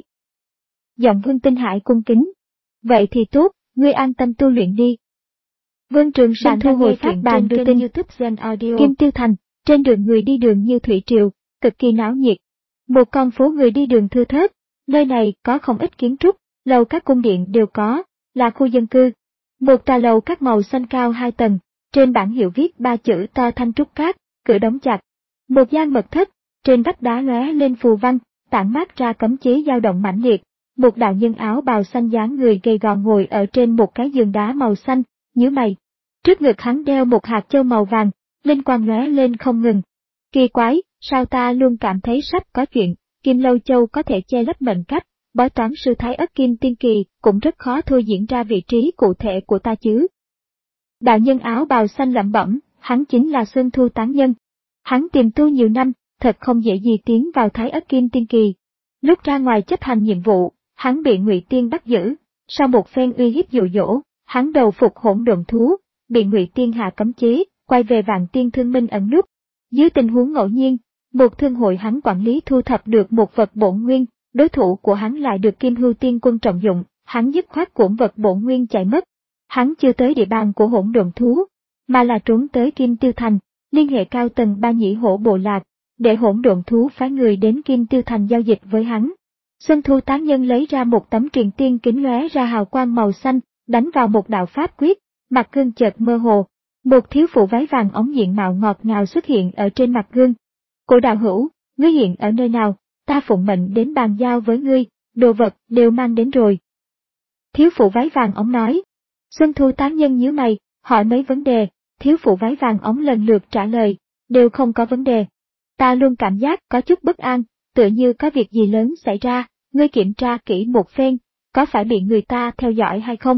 Giọng Vương Tinh Hải cung kính. Vậy thì tốt, ngươi an tâm tu luyện đi. Vương Trường Sinh thu hồi pháp bàn đưa tin YouTube Gen Audio. Kim Tiêu Thành, trên đường người đi đường như thủy triều, cực kỳ náo nhiệt. Một con phố người đi đường thưa thớt, nơi này có không ít kiến trúc, lầu các cung điện đều có, là khu dân cư. Một tòa lầu các màu xanh cao hai tầng, trên bảng hiệu viết ba chữ to Thanh Trúc Cát, cửa đóng chặt. Một gian mật thất, trên vách đá lóe lên phù văn, tản mát ra cấm chế dao động mãnh liệt. Một đạo nhân áo bào xanh dáng người gầy gò ngồi ở trên một cái giường đá màu xanh, nhíu mày. Trước ngực hắn đeo một hạt châu màu vàng, linh quang lóe lên không ngừng. Kỳ quái, sao ta luôn cảm thấy sắp có chuyện, Kim Lâu Châu có thể che lấp mệnh cách, bói toán sư Thái Ất Kim Tiên kỳ cũng rất khó thôi diễn ra vị trí cụ thể của ta chứ. Đạo nhân áo bào xanh lẩm bẩm, hắn chính là Xuân Thu tán nhân. Hắn tìm tu nhiều năm, thật không dễ gì tiến vào Thái Ất Kim Tiên kỳ. Lúc ra ngoài chấp hành nhiệm vụ, hắn bị Ngụy Tiên bắt giữ, sau một phen uy hiếp dụ dỗ, hắn đầu phục hỗn độn thú, bị Ngụy Tiên hạ cấm chế, quay về Vạn Tiên Thương Minh ẩn núp. Dưới tình huống ngẫu nhiên, một thương hội hắn quản lý thu thập được một vật bổn nguyên, đối thủ của hắn lại được Kim Hưu Tiên Quân trọng dụng, hắn dứt khoát cuộn vật bổn nguyên chạy mất. Hắn chưa tới địa bàn của hỗn độn thú, mà là trốn tới Kim Tiêu Thành, liên hệ cao tầng Ba Nhĩ Hổ bộ lạc, để hỗn độn thú phái người đến Kim Tiêu Thành giao dịch với hắn. Xuân Thu tán nhân lấy ra một tấm truyền tiên kính lóe ra hào quang màu xanh, đánh vào một đạo pháp quyết, mặt gương chợt mơ hồ. Một thiếu phụ váy vàng óng diện mạo ngọt ngào xuất hiện ở trên mặt gương. Cổ đạo hữu, ngươi hiện ở nơi nào, ta phụng mệnh đến bàn giao với ngươi, đồ vật đều mang đến rồi. Thiếu phụ váy vàng óng nói. Xuân Thu tán nhân nhíu mày, hỏi mấy vấn đề, thiếu phụ váy vàng óng lần lượt trả lời, đều không có vấn đề. Ta luôn cảm giác có chút bất an, tựa như có việc gì lớn xảy ra, ngươi kiểm tra kỹ một phen, có phải bị người ta theo dõi hay không?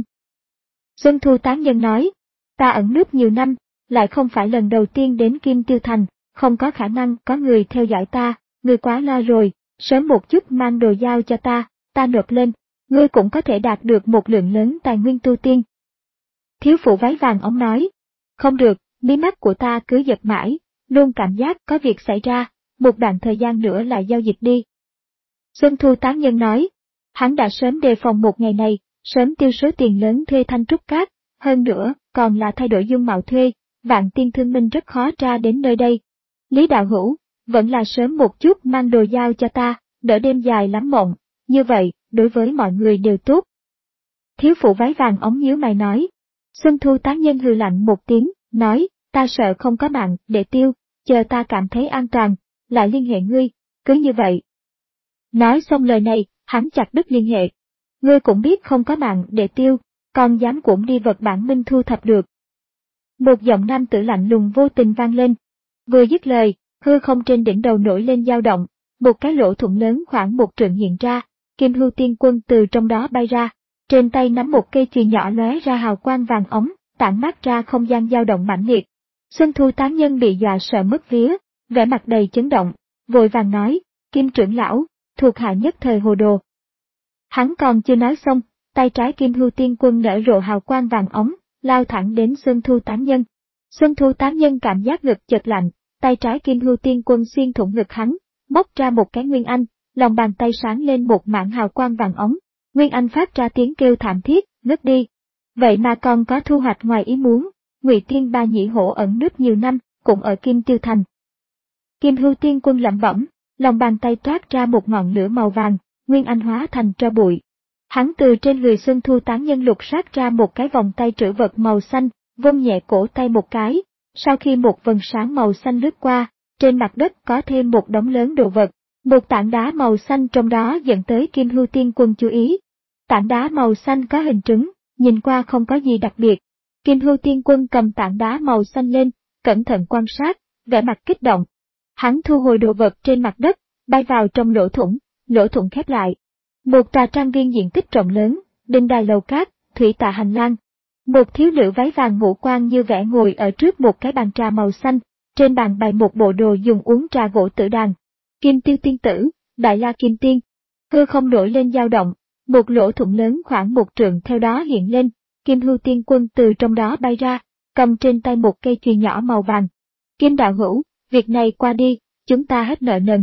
Xuân Thu tán nhân nói, ta ẩn núp nhiều năm, lại không phải lần đầu tiên đến Kim Tiêu Thành, không có khả năng có người theo dõi ta, ngươi quá lo rồi, sớm một chút mang đồ giao cho ta, ta nộp lên, ngươi cũng có thể đạt được một lượng lớn tài nguyên tu tiên. Thiếu phụ váy vàng óng nói, không được, mí mắt của ta cứ giật mãi, luôn cảm giác có việc xảy ra, một đoạn thời gian nữa lại giao dịch đi. Xuân Thu tán nhân nói, hắn đã sớm đề phòng một ngày này, sớm tiêu số tiền lớn thuê Thanh Trúc Cát, hơn nữa, còn là thay đổi dung mạo thuê, Vạn Tiên Thương Minh rất khó tra đến nơi đây. Lý đạo hữu, vẫn là sớm một chút mang đồ giao cho ta, đỡ đêm dài lắm mộng, như vậy, đối với mọi người đều tốt. Thiếu phụ váy vàng óng nhíu mày nói. Xuân Thu tán nhân hừ lạnh một tiếng, nói, ta sợ không có mạng để tiêu, chờ ta cảm thấy an toàn, lại liên hệ ngươi, cứ như vậy. Nói xong lời này, hắn chặt đứt liên hệ. Ngươi cũng biết không có mạng để tiêu, còn dám cũng đi vật bản minh thu thập được. Một giọng nam tử lạnh lùng vô tình vang lên. Vừa dứt lời, hư không trên đỉnh đầu nổi lên dao động, một cái lỗ thủng lớn khoảng một trượng hiện ra, Kim Hưu Tiên Quân từ trong đó bay ra, trên tay nắm một cây chùy nhỏ lóe ra hào quang vàng ống, tản mát ra không gian dao động mãnh liệt. Xuân Thu tán nhân bị dọa sợ mất vía, vẻ mặt đầy chấn động, vội vàng nói, Kim trưởng lão, thuộc hạ nhất thời hồ đồ. Hắn còn chưa nói xong, tay trái Kim Hưu Tiên Quân nở rộ hào quang vàng ống, lao thẳng đến Xuân Thu tán nhân. Xuân Thu tán nhân cảm giác ngực chợt lạnh, tay trái Kim Hưu Tiên Quân xuyên thủng ngực hắn, móc ra một cái nguyên anh, lòng bàn tay sáng lên một mảng hào quang vàng ống. Nguyên Anh phát ra tiếng kêu thảm thiết, ngất đi. Vậy mà còn có thu hoạch ngoài ý muốn, Ngụy Tiên Ba Nhĩ Hổ ẩn núp nhiều năm, cũng ở Kim Tiêu Thành. Kim Hưu Tiên Quân lẩm bẩm, lòng bàn tay toát ra một ngọn lửa màu vàng, Nguyên Anh hóa thành tro bụi. Hắn từ trên người Xuân Thu Tán Nhân lục sát ra một cái vòng tay trữ vật màu xanh, vung nhẹ cổ tay một cái, sau khi một vầng sáng màu xanh lướt qua, trên mặt đất có thêm một đống lớn đồ vật, một tảng đá màu xanh trong đó dẫn tới Kim Hưu Tiên Quân chú ý. Tảng đá màu xanh có hình trứng, nhìn qua không có gì đặc biệt. Kim Hưu Tiên Quân cầm tảng đá màu xanh lên, cẩn thận quan sát, vẻ mặt kích động. Hắn thu hồi đồ vật trên mặt đất, bay vào trong lỗ thủng, lỗ thủng khép lại. Một tòa trang viên diện tích rộng lớn, đinh đài lầu cát, thủy tạ hành lang. Một thiếu nữ váy vàng ngũ quan như vẽ ngồi ở trước một cái bàn trà màu xanh, trên bàn bày một bộ đồ dùng uống trà gỗ tử đàn. Kim Tiêu Tiên Tử, Đại La Kim Tiên. Hư không nổi lên dao động, một lỗ thủng lớn khoảng một trượng theo đó hiện lên, Kim Hưu Tiên Quân từ trong đó bay ra, cầm trên tay một cây chùy nhỏ màu vàng. Kim đạo hữu, việc này qua đi, chúng ta hết nợ nần.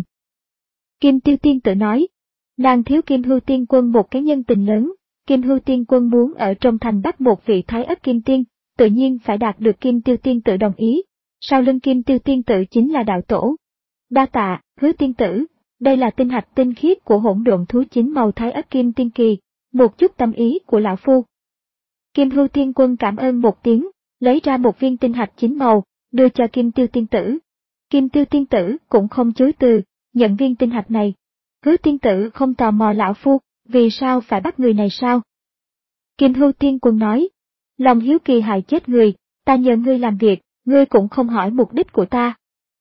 Kim Tiêu Tiên Tử nói, nàng thiếu Kim Hưu Tiên Quân một cái nhân tình lớn, Kim Hưu Tiên Quân muốn ở trong thành bắt một vị thái ất kim tiên, tự nhiên phải đạt được Kim Tiêu Tiên Tử đồng ý. Sau lưng Kim Tiêu Tiên Tử chính là đạo tổ. Đa tạ, Hứa Tiên Tử, đây là tinh hạch tinh khiết của hỗn độn thú chính màu thái ất kim tiên kỳ, một chút tâm ý của lão phu. Kim Hưu Tiên Quân cảm ơn một tiếng, lấy ra một viên tinh hạch chín màu, đưa cho Kim Tiêu Tiên Tử. Kim Tiêu Tiên Tử cũng không chối từ, nhận viên tinh hạch này. Hứa Tiên Tử không tò mò lão phu, vì sao phải bắt người này sao? Kim Hưu Tiên Quân nói, lòng hiếu kỳ hại chết người, ta nhờ ngươi làm việc, ngươi cũng không hỏi mục đích của ta.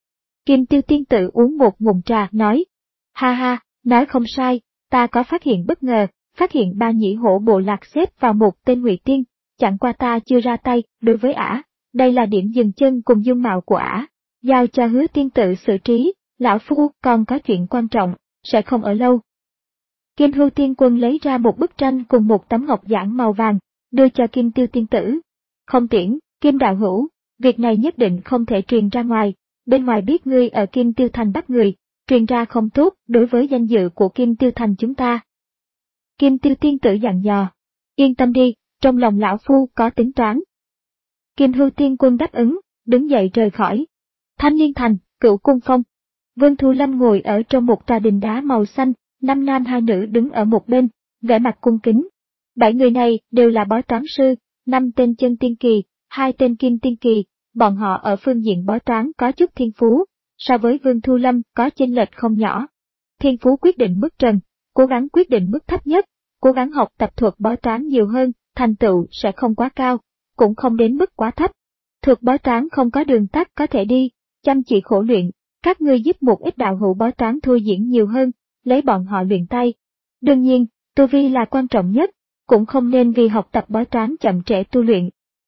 Kim Tiêu Tiên Tử uống một ngụm trà, nói, ha ha, nói không sai, ta có phát hiện bất ngờ, phát hiện Ba Nhĩ Hổ bộ lạc xếp vào một tên Ngụy Tiên, chẳng qua ta chưa ra tay, đối với ả, đây là điểm dừng chân cùng dung mạo của ả, giao cho Hứa Tiên Tử xử trí, lão phu còn có chuyện quan trọng, sẽ không ở lâu. Kim Hưu Tiên Quân lấy ra một bức tranh cùng một tấm ngọc giản màu vàng, đưa cho Kim Tiêu Tiên Tử. Không tiễn, Kim đạo hữu, việc này nhất định không thể truyền ra ngoài, bên ngoài biết ngươi ở Kim Tiêu Thành bắt người, truyền ra không tốt đối với danh dự của Kim Tiêu Thành chúng ta. Kim Tiêu Tiên Tử dặn dò, yên tâm đi, trong lòng lão phu có tính toán. Kim Hưu Tiên Quân đáp ứng, đứng dậy rời khỏi. Thanh Liên Thành, Cửu Cung Phong. Vương Thu Lâm ngồi ở trong một tòa đình đá màu xanh, năm nam hai nữ đứng ở một bên, vẻ mặt cung kính. Bảy người này đều là bói toán sư, năm tên chân tiên kỳ, hai tên kim tiên kỳ, bọn họ ở phương diện bói toán có chút thiên phú, so với Vương Thu Lâm có chênh lệch không nhỏ. Thiên phú quyết định mức trần, cố gắng quyết định mức thấp nhất, cố gắng học tập thuật bói toán nhiều hơn, thành tựu sẽ không quá cao, cũng không đến mức quá thấp. Thuật bói toán không có đường tắt có thể đi, chăm chỉ khổ luyện, các ngươi giúp một ít đạo hữu bói toán thôi diễn nhiều hơn, lấy bọn họ luyện tay. Đương nhiên, tu vi là quan trọng nhất, cũng không nên vì học tập bói toán chậm trễ tu luyện.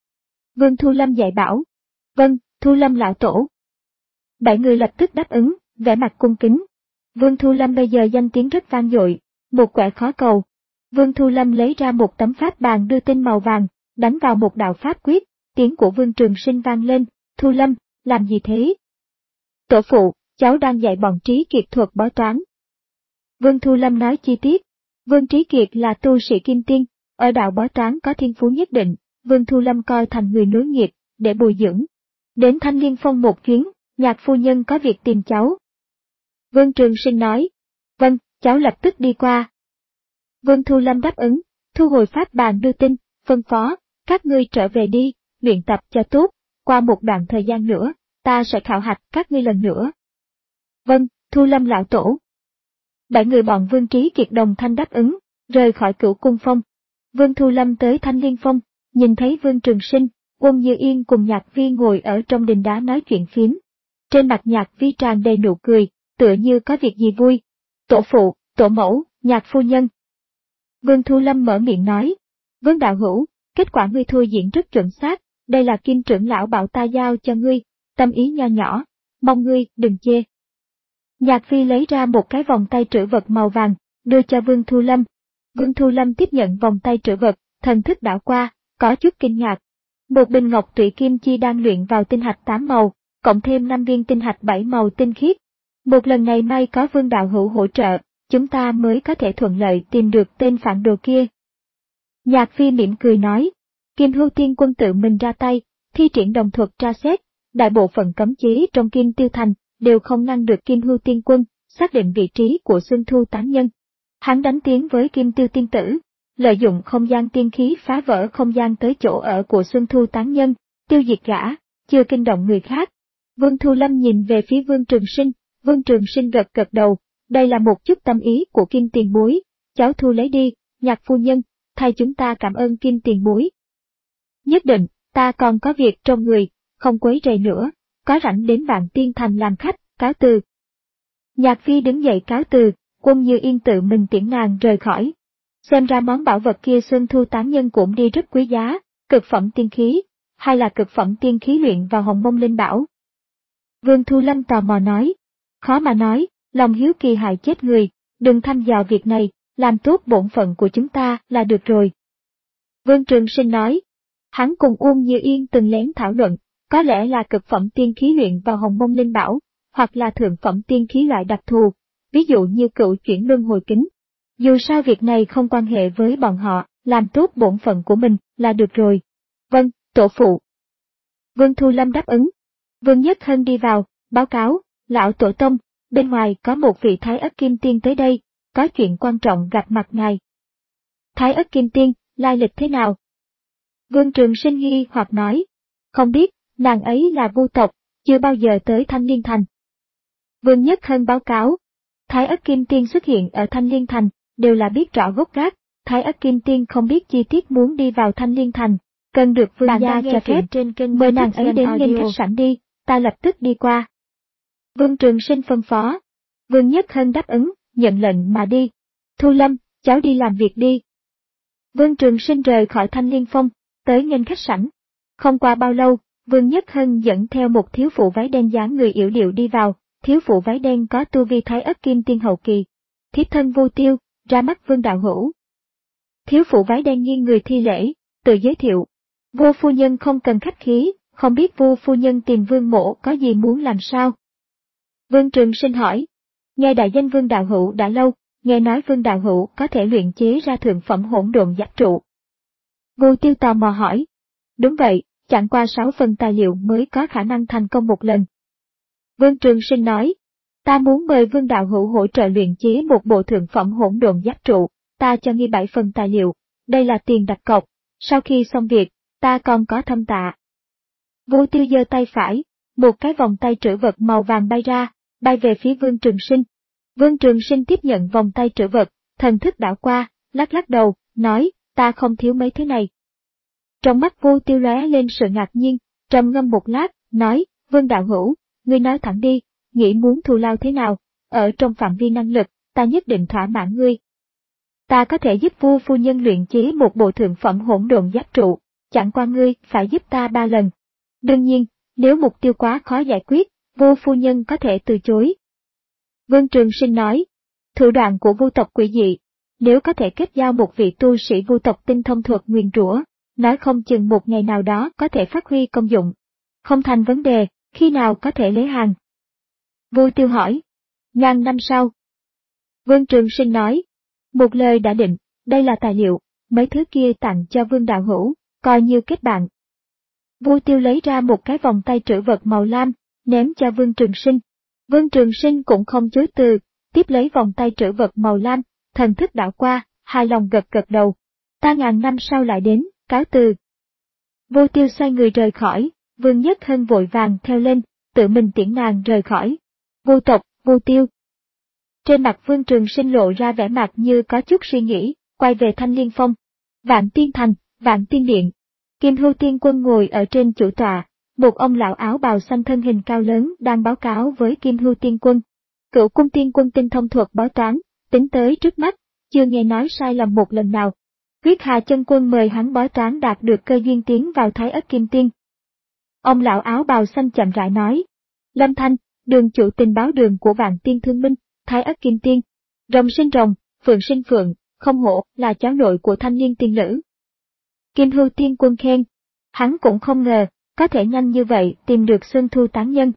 Vương Thu Lâm dạy bảo, vâng, Thu Lâm lão tổ. Bảy người lập tức đáp ứng, vẻ mặt cung kính. Vương Thu Lâm bây giờ danh tiếng rất vang dội, một quẻ khó cầu. Vương Thu Lâm lấy ra một tấm pháp bàn đưa tin màu vàng, đánh vào một đạo pháp quyết, tiếng của Vương Trường Sinh vang lên, Thu Lâm, làm gì thế? Tổ phụ, cháu đang dạy bọn Trí Kiệt thuật bói toán. Vương Thu Lâm nói chi tiết, Vương Trí Kiệt là tu sĩ kim tiên, ở đạo bói toán có thiên phú nhất định, Vương Thu Lâm coi thành người nối nghiệp, để bồi dưỡng. Đến Thanh Liên Phong một chuyến, Nhạc phu nhân có việc tìm cháu. Vương Trường Sinh nói, vâng, cháu lập tức đi qua. Vương Thu Lâm đáp ứng, thu hồi pháp bàn đưa tin, phân phó, các ngươi trở về đi, luyện tập cho tốt, qua một đoạn thời gian nữa, ta sẽ khảo hạch các ngươi lần nữa. Vâng, Thu Lâm lão tổ. Bảy người bọn Vương Trí Kiệt đồng thanh đáp ứng, rời khỏi Cửu Cung Phong. Vương Thu Lâm tới Thanh Liên Phong, nhìn thấy Vương Trường Sinh, Uông Như Yên cùng Nhạc Vi ngồi ở trong đình đá nói chuyện phiếm. Trên mặt Nhạc Vi tràn đầy nụ cười, tựa như có việc gì vui. Tổ phụ, tổ mẫu, Nhạc phu nhân. Vương Thu Lâm mở miệng nói, Vương đạo hữu, kết quả ngươi thôi diễn rất chuẩn xác, đây là Kim trưởng lão bảo ta giao cho ngươi, tâm ý nho nhỏ, mong ngươi đừng chê. Nhạc Vi lấy ra một cái vòng tay trữ vật màu vàng, đưa cho Vương Thu Lâm. Vương Thu Lâm tiếp nhận vòng tay trữ vật, thần thức đảo qua, có chút kinh ngạc. Một bình ngọc tụy kim chi đang luyện vào tinh hạch tám màu, cộng thêm năm viên tinh hạch bảy màu tinh khiết. Một lần này may có Vương đạo hữu hỗ trợ, chúng ta mới có thể thuận lợi tìm được tên phản đồ kia. Nhạc Phi mỉm cười nói, Kim Hưu Tiên Quân tự mình ra tay, thi triển đồng thuật tra xét, đại bộ phận cấm chế trong Kim Tiêu Thành đều không ngăn được Kim Hưu Tiên Quân xác định vị trí của Xuân Thu tán nhân. Hắn đánh tiếng với Kim Tiêu Tiên Tử, lợi dụng không gian tiên khí phá vỡ không gian tới chỗ ở của Xuân Thu tán nhân, tiêu diệt gã, chưa kinh động người khác. Vương Thu Lâm nhìn về phía Vương Trường Sinh, Vương Trường Sinh gật gật đầu, đây là một chút tâm ý của Kim tiền bối, cháu thu lấy đi, Nhạc phu nhân, thay chúng ta cảm ơn Kim tiền bối. Nhất định, ta còn có việc trong người, không quấy rầy nữa, có rảnh đến Vạn Tiên Thành làm khách, cáo từ. Nhạc Phi đứng dậy cáo từ, Quân Như Yên tự mình tiễn nàng rời khỏi. Xem ra món bảo vật kia Xuân Thu tán nhân cũng đi rất quý giá, cực phẩm tiên khí, hay là cực phẩm tiên khí luyện vào Hồng Mông Linh Bảo. Vương Thu Lâm tò mò nói, khó mà nói, lòng hiếu kỳ hại chết người, đừng thăm dò việc này, làm tốt bổn phận của chúng ta là được rồi. Vương Trường Sinh nói, hắn cùng Uông Như Yên từng lén thảo luận, có lẽ là cực phẩm tiên khí luyện vào Hồng Mông Linh Bảo, hoặc là thượng phẩm tiên khí loại đặc thù, ví dụ như cựu chuyển luân hồi kính. Dù sao việc này không quan hệ với bọn họ, làm tốt bổn phận của mình là được rồi. Vâng, tổ phụ. Vương Thu Lâm đáp ứng. Vương Nhất Hân đi vào, báo cáo, lão tổ tông, bên ngoài có một vị Thái Ất Kim Tiên tới đây, có chuyện quan trọng gặp mặt ngài. Thái Ất Kim Tiên, lai lịch thế nào? Vương Trường Sinh nghi hoặc nói, không biết, nàng ấy là vu tộc, chưa bao giờ tới Thanh Liên Thành. Vương Nhất Hân báo cáo, Thái Ất Kim Tiên xuất hiện ở Thanh Liên Thành, đều là biết rõ gốc gác, Thái Ất Kim Tiên không biết chi tiết muốn đi vào Thanh Liên Thành, cần được vương gia cho phép, trên kênh mời nàng ấy đến nghênh khách sạn đi, ta lập tức đi qua. Vương Trường Sinh phân phó, Vương Nhất Hân đáp ứng, nhận lệnh mà đi. Thu Lâm, cháu đi làm việc đi. Vương Trường Sinh rời khỏi Thanh Liên Phong, tới nghênh khách sảnh. Không qua bao lâu, Vương Nhất Hân dẫn theo một thiếu phụ váy đen dáng người yểu điệu đi vào, thiếu phụ váy đen có tu vi Thái Ất Kim Tiên hậu kỳ. Thiếp thân Vô Tiêu, ra mắt Vương đạo hữu. Thiếu phụ váy đen nghiêng người thi lễ, tự giới thiệu. Vô phu nhân không cần khách khí, không biết Vô phu nhân tìm Vương mỗ có gì muốn làm sao? Vương Trường Sinh hỏi. Nghe đại danh Vương đạo hữu đã lâu, nghe nói Vương đạo hữu có thể luyện chế ra thượng phẩm hỗn độn giáp trụ. Vô Tiêu tò mò hỏi. Đúng vậy, chẳng qua sáu phần tài liệu mới có khả năng thành công một lần. Vương Trường Sinh nói. Ta muốn mời Vương đạo hữu hỗ trợ luyện chế một bộ thượng phẩm hỗn độn giáp trụ, ta cho nghi bảy phần tài liệu, đây là tiền đặt cọc, sau khi xong việc, ta còn có thâm tạ. Vô Tiêu giơ tay phải, một cái vòng tay trữ vật màu vàng bay ra, bay về phía Vương Trường Sinh. Vương Trường Sinh tiếp nhận vòng tay trữ vật, thần thức đảo qua, lắc lắc đầu, nói, ta không thiếu mấy thứ này. Trong mắt Vô Tiêu lóe lên sự ngạc nhiên, trầm ngâm một lát, nói, Vương đạo hữu, ngươi nói thẳng đi, nghĩ muốn thù lao thế nào, ở trong phạm vi năng lực, ta nhất định thỏa mãn ngươi. Ta có thể giúp Vu phu nhân luyện chế một bộ thượng phẩm hỗn độn giáp trụ, chẳng qua ngươi phải giúp ta ba lần. Đương nhiên, nếu mục tiêu quá khó giải quyết, Vu phu nhân có thể từ chối. Vương Trường Sinh nói, thủ đoạn của Vu tộc quỷ dị, nếu có thể kết giao một vị tu sĩ Vu tộc tinh thông thuật nguyền rủa, nói không chừng một ngày nào đó có thể phát huy công dụng. Không thành vấn đề, khi nào có thể lấy hàng? Vô Tiêu hỏi. Ngàn năm sau. Vương Trường Sinh nói. Một lời đã định, đây là tài liệu, mấy thứ kia tặng cho Vương đạo hữu, coi như kết bạn. Vô Tiêu lấy ra một cái vòng tay trữ vật màu lam, ném cho Vương Trường Sinh. Vương Trường Sinh cũng không chối từ, tiếp lấy vòng tay trữ vật màu lam, thần thức đảo qua, hài lòng gật gật đầu. Ta ngàn năm sau lại đến, cáo từ. Vô Tiêu xoay người rời khỏi, Vương Nhất Hân vội vàng theo lên, tự mình tiễn nàng rời khỏi. Vô tộc, Vô Tiêu. Trên mặt Vương Trường Sinh lộ ra vẻ mặt như có chút suy nghĩ, quay về Thanh Liên Phong. Vạn Tiên Thành, Vạn Tiên Điện. Kim Hưu Tiên Quân ngồi ở trên chủ tọa, một ông lão áo bào xanh thân hình cao lớn đang báo cáo với Kim Hưu Tiên Quân. Cửu Cung Tiên Quân tinh thông thuật bói toán, tính tới trước mắt, chưa nghe nói sai lầm một lần nào. Huyết Hà Chân Quân mời hắn bói toán đạt được cơ duyên tiến vào Thái Ất Kim Tiên. Ông lão áo bào xanh chậm rãi nói. Lâm Thanh, đường chủ tình báo đường của Vạn Tiên Thương Minh, Thái Ất Kim Tiên. Rồng sinh rồng, phượng sinh phượng, không hổ là cháu nội của thanh niên tiên nữ. Kim Hưu Tiên Quân khen. Hắn cũng không ngờ, có thể nhanh như vậy tìm được Xuân Thu tán nhân.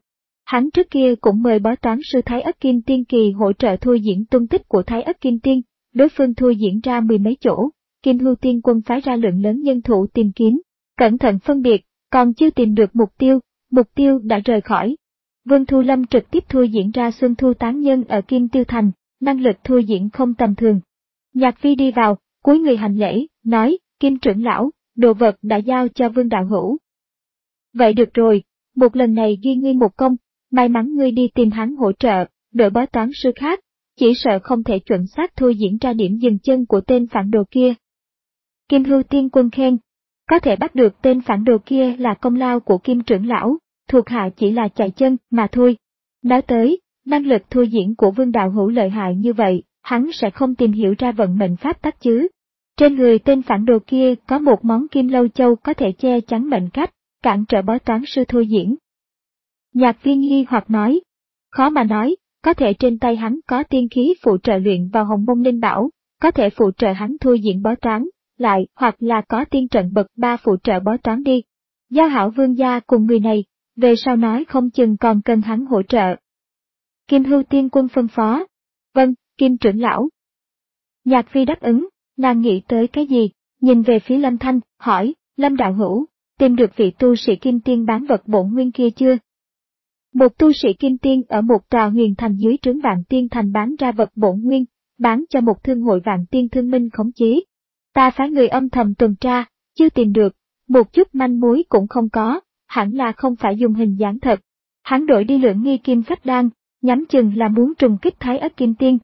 Hắn trước kia cũng mời bói toán sư Thái Ất Kim Tiên Kỳ hỗ trợ thôi diễn tung tích của Thái Ất Kim Tiên, đối phương thôi diễn ra mười mấy chỗ, Kim Hưu Tiên Quân phái ra lượng lớn nhân thủ tìm kiếm, cẩn thận phân biệt, còn chưa tìm được mục tiêu, mục tiêu đã rời khỏi. Vương Thu Lâm trực tiếp thôi diễn ra Xuân Thu Tán Nhân ở Kim Tiêu Thành, năng lực thôi diễn không tầm thường. Nhạc Phi đi vào, cúi người hành lễ, nói, Kim trưởng lão, đồ vật đã giao cho Vương đạo hữu. Vậy được rồi, một lần này ghi ngươi một công, may mắn ngươi đi tìm hắn hỗ trợ, đội bói toán sư khác, chỉ sợ không thể chuẩn xác thôi diễn ra điểm dừng chân của tên phản đồ kia. Kim Hưu Tiên Quân khen, có thể bắt được tên phản đồ kia là công lao của Kim trưởng lão, thuộc hạ chỉ là chạy chân mà thôi. Nói tới, năng lực thôi diễn của Vương đạo hữu lợi hại như vậy, hắn sẽ không tìm hiểu ra vận mệnh pháp tắc chứ. Trên người tên phản đồ kia có một món kim lâu châu có thể che chắn mệnh cách, cản trở bói toán sư thôi diễn. Nhạc Viên nghi hoặc nói, khó mà nói, có thể trên tay hắn có tiên khí phụ trợ luyện vào hồng mông linh bảo, có thể phụ trợ hắn thôi diễn bói toán, lại hoặc là có tiên trận bậc ba phụ trợ bói toán đi. Giao hảo Vương gia cùng người này, về sau nói không chừng còn cần hắn hỗ trợ. Kim Hưu Tiên Quân phân phó, vâng, Kim trưởng lão. Nhạc Phi đáp ứng, nàng nghĩ tới cái gì, nhìn về phía Lâm Thanh, hỏi, Lâm đạo hữu, tìm được vị tu sĩ Kim Tiên bán vật bổn nguyên kia chưa? Một tu sĩ Kim Tiên ở một tòa huyền thành dưới trướng Vạn Tiên Thành bán ra vật bổn nguyên, bán cho một thương hội Vạn Tiên Thương Minh khống chế. Ta phái người âm thầm tuần tra, chưa tìm được, một chút manh mối cũng không có, hẳn là không phải dùng hình dáng thật. Hắn đổi đi Lượng Nghi Kim Phách Đan, nhắm chừng là muốn trùng kích Thái Ất Kim Tiên.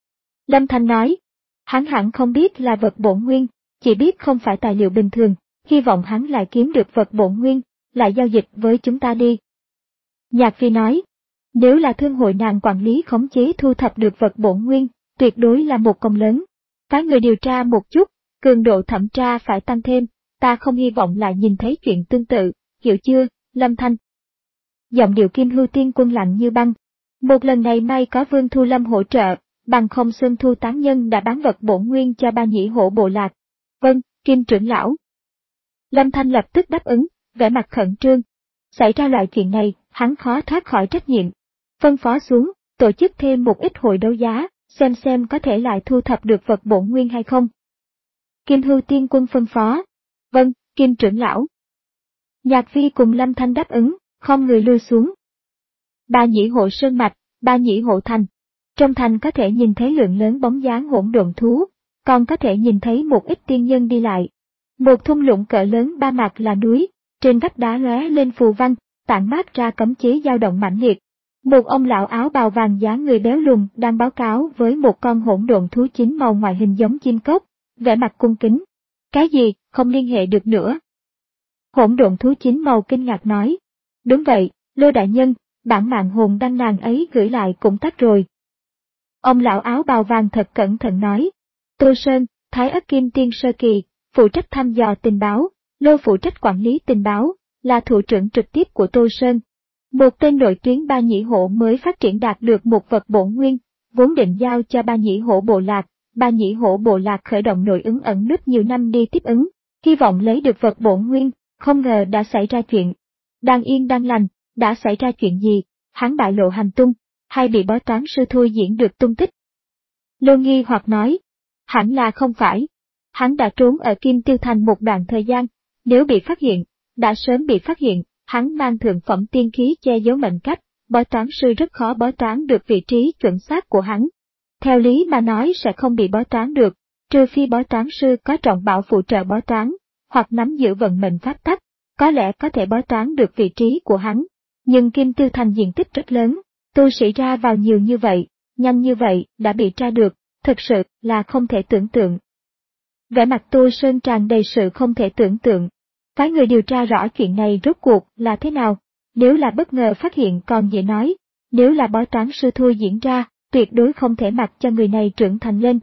Lâm Thanh nói, hắn hẳn không biết là vật bổn nguyên, chỉ biết không phải tài liệu bình thường, hy vọng hắn lại kiếm được vật bổn nguyên, lại giao dịch với chúng ta đi. Nhạc Phi nói, nếu là thương hội nàng quản lý khống chế thu thập được vật bổn nguyên, tuyệt đối là một công lớn. Phái người điều tra một chút, cường độ thẩm tra phải tăng thêm, ta không hy vọng lại nhìn thấy chuyện tương tự, hiểu chưa, Lâm Thanh? Giọng điệu Kim Hưu Tiên Quân lạnh như băng. Một lần này may có Vương Thu Lâm hỗ trợ, bằng không Xuân Thu Tán Nhân đã bán vật bổn nguyên cho ba nhĩ hổ bộ lạc. Vâng, Kim trưởng lão. Lâm Thanh lập tức đáp ứng, vẻ mặt khẩn trương. Xảy ra loại chuyện này, hắn khó thoát khỏi trách nhiệm. Phân phó xuống, tổ chức thêm một ít hội đấu giá, xem xem có thể lại thu thập được vật bổn nguyên hay không. Kim Hưu Tiên Quân phân phó. Vâng, Kim trưởng lão. Nhạc Phi cùng Lâm Thanh đáp ứng, không người lui xuống. Ba nhĩ hộ sơn mạch, ba nhĩ hộ thành. Trong thành có thể nhìn thấy lượng lớn bóng dáng hỗn độn thú, còn có thể nhìn thấy một ít tiên nhân đi lại. Một thung lũng cỡ lớn ba mặt là núi, trên vách đá lóe lên phù văn, tản mát ra cấm chế dao động mãnh liệt. Một ông lão áo bào vàng dáng người béo lùn đang báo cáo với một con hỗn độn thú chín màu ngoại hình giống chim cốc, vẻ mặt cung kính. Cái gì, không liên hệ được nữa? Hỗn độn thú chín màu kinh ngạc nói. Đúng vậy, Lô đại nhân, bản mạng hồn đăng nàng ấy gửi lại cũng tắt rồi. Ông lão áo bào vàng thật cẩn thận nói. Tô Sơn, Thái Ất Kim Tiên Sơ Kỳ, phụ trách thăm dò tình báo, Lô phụ trách quản lý tình báo, là thủ trưởng trực tiếp của Tô Sơn. Một tên đội tuyến ba nhĩ hộ mới phát triển đạt được một vật bổn nguyên, vốn định giao cho ba nhĩ hộ bộ lạc, ba nhĩ hộ bộ lạc khởi động nội ứng ẩn núp nhiều năm đi tiếp ứng, hy vọng lấy được vật bổn nguyên, không ngờ đã xảy ra chuyện. Đang yên đang lành, đã xảy ra chuyện gì, hắn bại lộ hành tung, hay bị bói toán sư thôi diễn được tung tích? Lô nghi hoặc nói, hẳn là không phải. Hắn đã trốn ở Kim Tiêu Thành một đoạn thời gian, nếu bị phát hiện, đã sớm bị phát hiện, hắn mang thượng phẩm tiên khí che giấu mệnh cách, bói toán sư rất khó bói toán được vị trí chuẩn xác của hắn. Theo lý mà nói sẽ không bị bói toán được, trừ phi bói toán sư có trọng bảo phụ trợ bói toán, hoặc nắm giữ vận mệnh pháp tắc, có lẽ có thể bói toán được vị trí của hắn. Nhưng Kim Tiêu Thành diện tích rất lớn, tu sĩ ra vào nhiều như vậy, nhanh như vậy đã bị tra được, thực sự là không thể tưởng tượng. Vẻ mặt Tô Sơn tràn đầy sự không thể tưởng tượng. Phái người điều tra rõ chuyện này rốt cuộc là thế nào, nếu là bất ngờ phát hiện còn dễ nói, nếu là bói toán sư thôi diễn ra, tuyệt đối không thể mặc cho người này trưởng thành lên.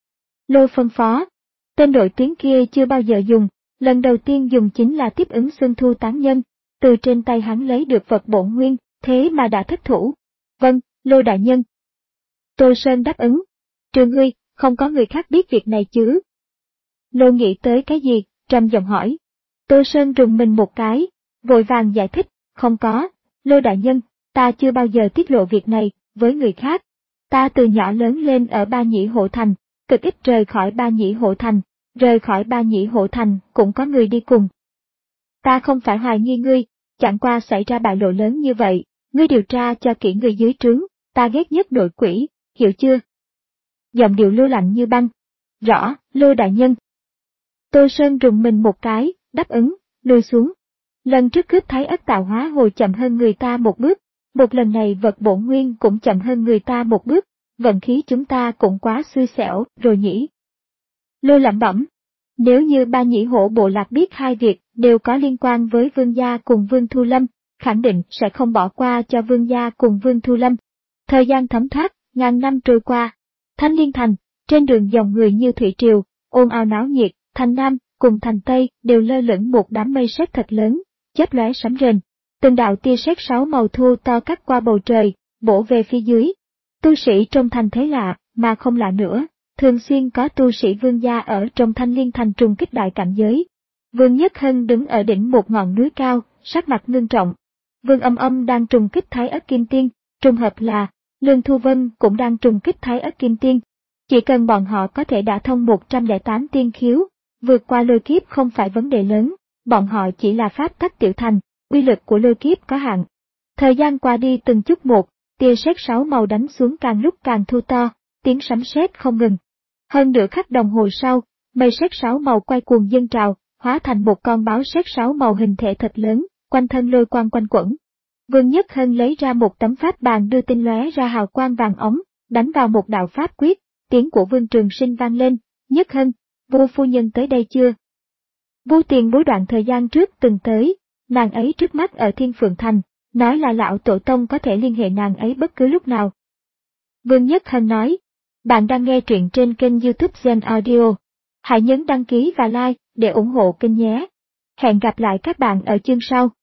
Lô phân phó, tên đội tuyến kia chưa bao giờ dùng, lần đầu tiên dùng chính là tiếp ứng Xuân Thu Tán Nhân, từ trên tay hắn lấy được vật bổn nguyên, thế mà đã thất thủ. Vâng, Lô đại nhân. Tô Sơn đáp ứng. Trừ ngươi, không có người khác biết việc này chứ? Lô nghĩ tới cái gì, trầm giọng hỏi. Tô Sơn rùng mình một cái, vội vàng giải thích, không có, Lô đại nhân, Ta chưa bao giờ tiết lộ việc này với người khác. Ta từ nhỏ lớn lên ở Ba Nhĩ Hộ Thành, cực ít rời khỏi Ba Nhĩ Hộ Thành, rời khỏi Ba Nhĩ Hộ Thành cũng có người đi cùng. Ta không phải hoài nghi ngươi, chẳng qua xảy ra bại lộ lớn như vậy, ngươi điều tra cho kỹ người dưới trướng, ta ghét nhất nội quỷ, hiểu chưa? Giọng điệu Lưu lạnh như băng. Rõ, Lưu đại nhân. Tô Sơn rùng mình một cái, đáp ứng, lùi xuống. Lần trước cướp Thái Ất tạo hóa hồ chậm hơn người ta một bước, một lần này vật bổn nguyên cũng chậm hơn người ta một bước, vận khí chúng ta cũng quá xui xẻo rồi nhỉ. Lưu lẩm bẩm. Nếu như Ba Nhĩ Hổ bộ lạc biết hai việc đều có liên quan với Vương gia cùng Vương Thu Lâm, khẳng định sẽ không bỏ qua cho Vương gia cùng Vương Thu Lâm. Thời gian thấm thoát, ngàn năm trôi qua. Thanh Liên Thành, trên đường dòng người như thủy triều, ồn ào náo nhiệt, thành Nam cùng thành Tây đều lơ lửng một đám mây sét thật lớn, chớp lóe sấm rền. Từng đạo tia sét sáu màu thu to cắt qua bầu trời, bổ về phía dưới. Tu sĩ trong thành thấy lạ, mà không lạ nữa, thường xuyên có tu sĩ Vương gia ở trong Thanh Liên Thành trùng kích đại cảnh giới. Vương Nhất Hân đứng ở đỉnh một ngọn núi cao, sắc mặt ngưng trọng. Vương Âm Âm đang trùng kích Thái Ất Kim Tiên, trùng hợp là Lương Thu Vân cũng đang trùng kích Thái Ất Kim Tiên. Chỉ cần bọn họ có thể đả thông một trăm lẻ tám tiên khiếu, vượt qua lôi kiếp không phải vấn đề lớn, bọn họ chỉ là pháp tắc tiểu thành, uy lực của lôi kiếp có hạn. Thời gian qua đi từng chút một, tia sét sáu màu đánh xuống càng lúc càng thu to, tiếng sấm sét không ngừng. Hơn nửa khắc đồng hồ sau, mây sét sáu màu quay cuồng dâng trào, hóa thành một con báo sét sáu màu hình thể thật lớn, quanh thân lôi quang quanh quẩn. Vương Nhất Hân lấy ra một tấm pháp bàn đưa tinh lóe ra hào quang vàng ống, đánh vào một đạo pháp quyết, tiếng của Vương Trường Sinh vang lên. Nhất Hân, Vu phu nhân tới đây chưa? Vu Tiền Bối đoạn thời gian trước từng tới, nàng ấy trước mắt ở Thiên Phượng Thành, nói là lão tổ tông có thể liên hệ nàng ấy bất cứ lúc nào. Vương Nhất Hân nói, bạn đang nghe truyện trên kênh YouTube Gen Audio. Hãy nhấn đăng ký và like để ủng hộ kênh nhé. Hẹn gặp lại các bạn ở chương sau.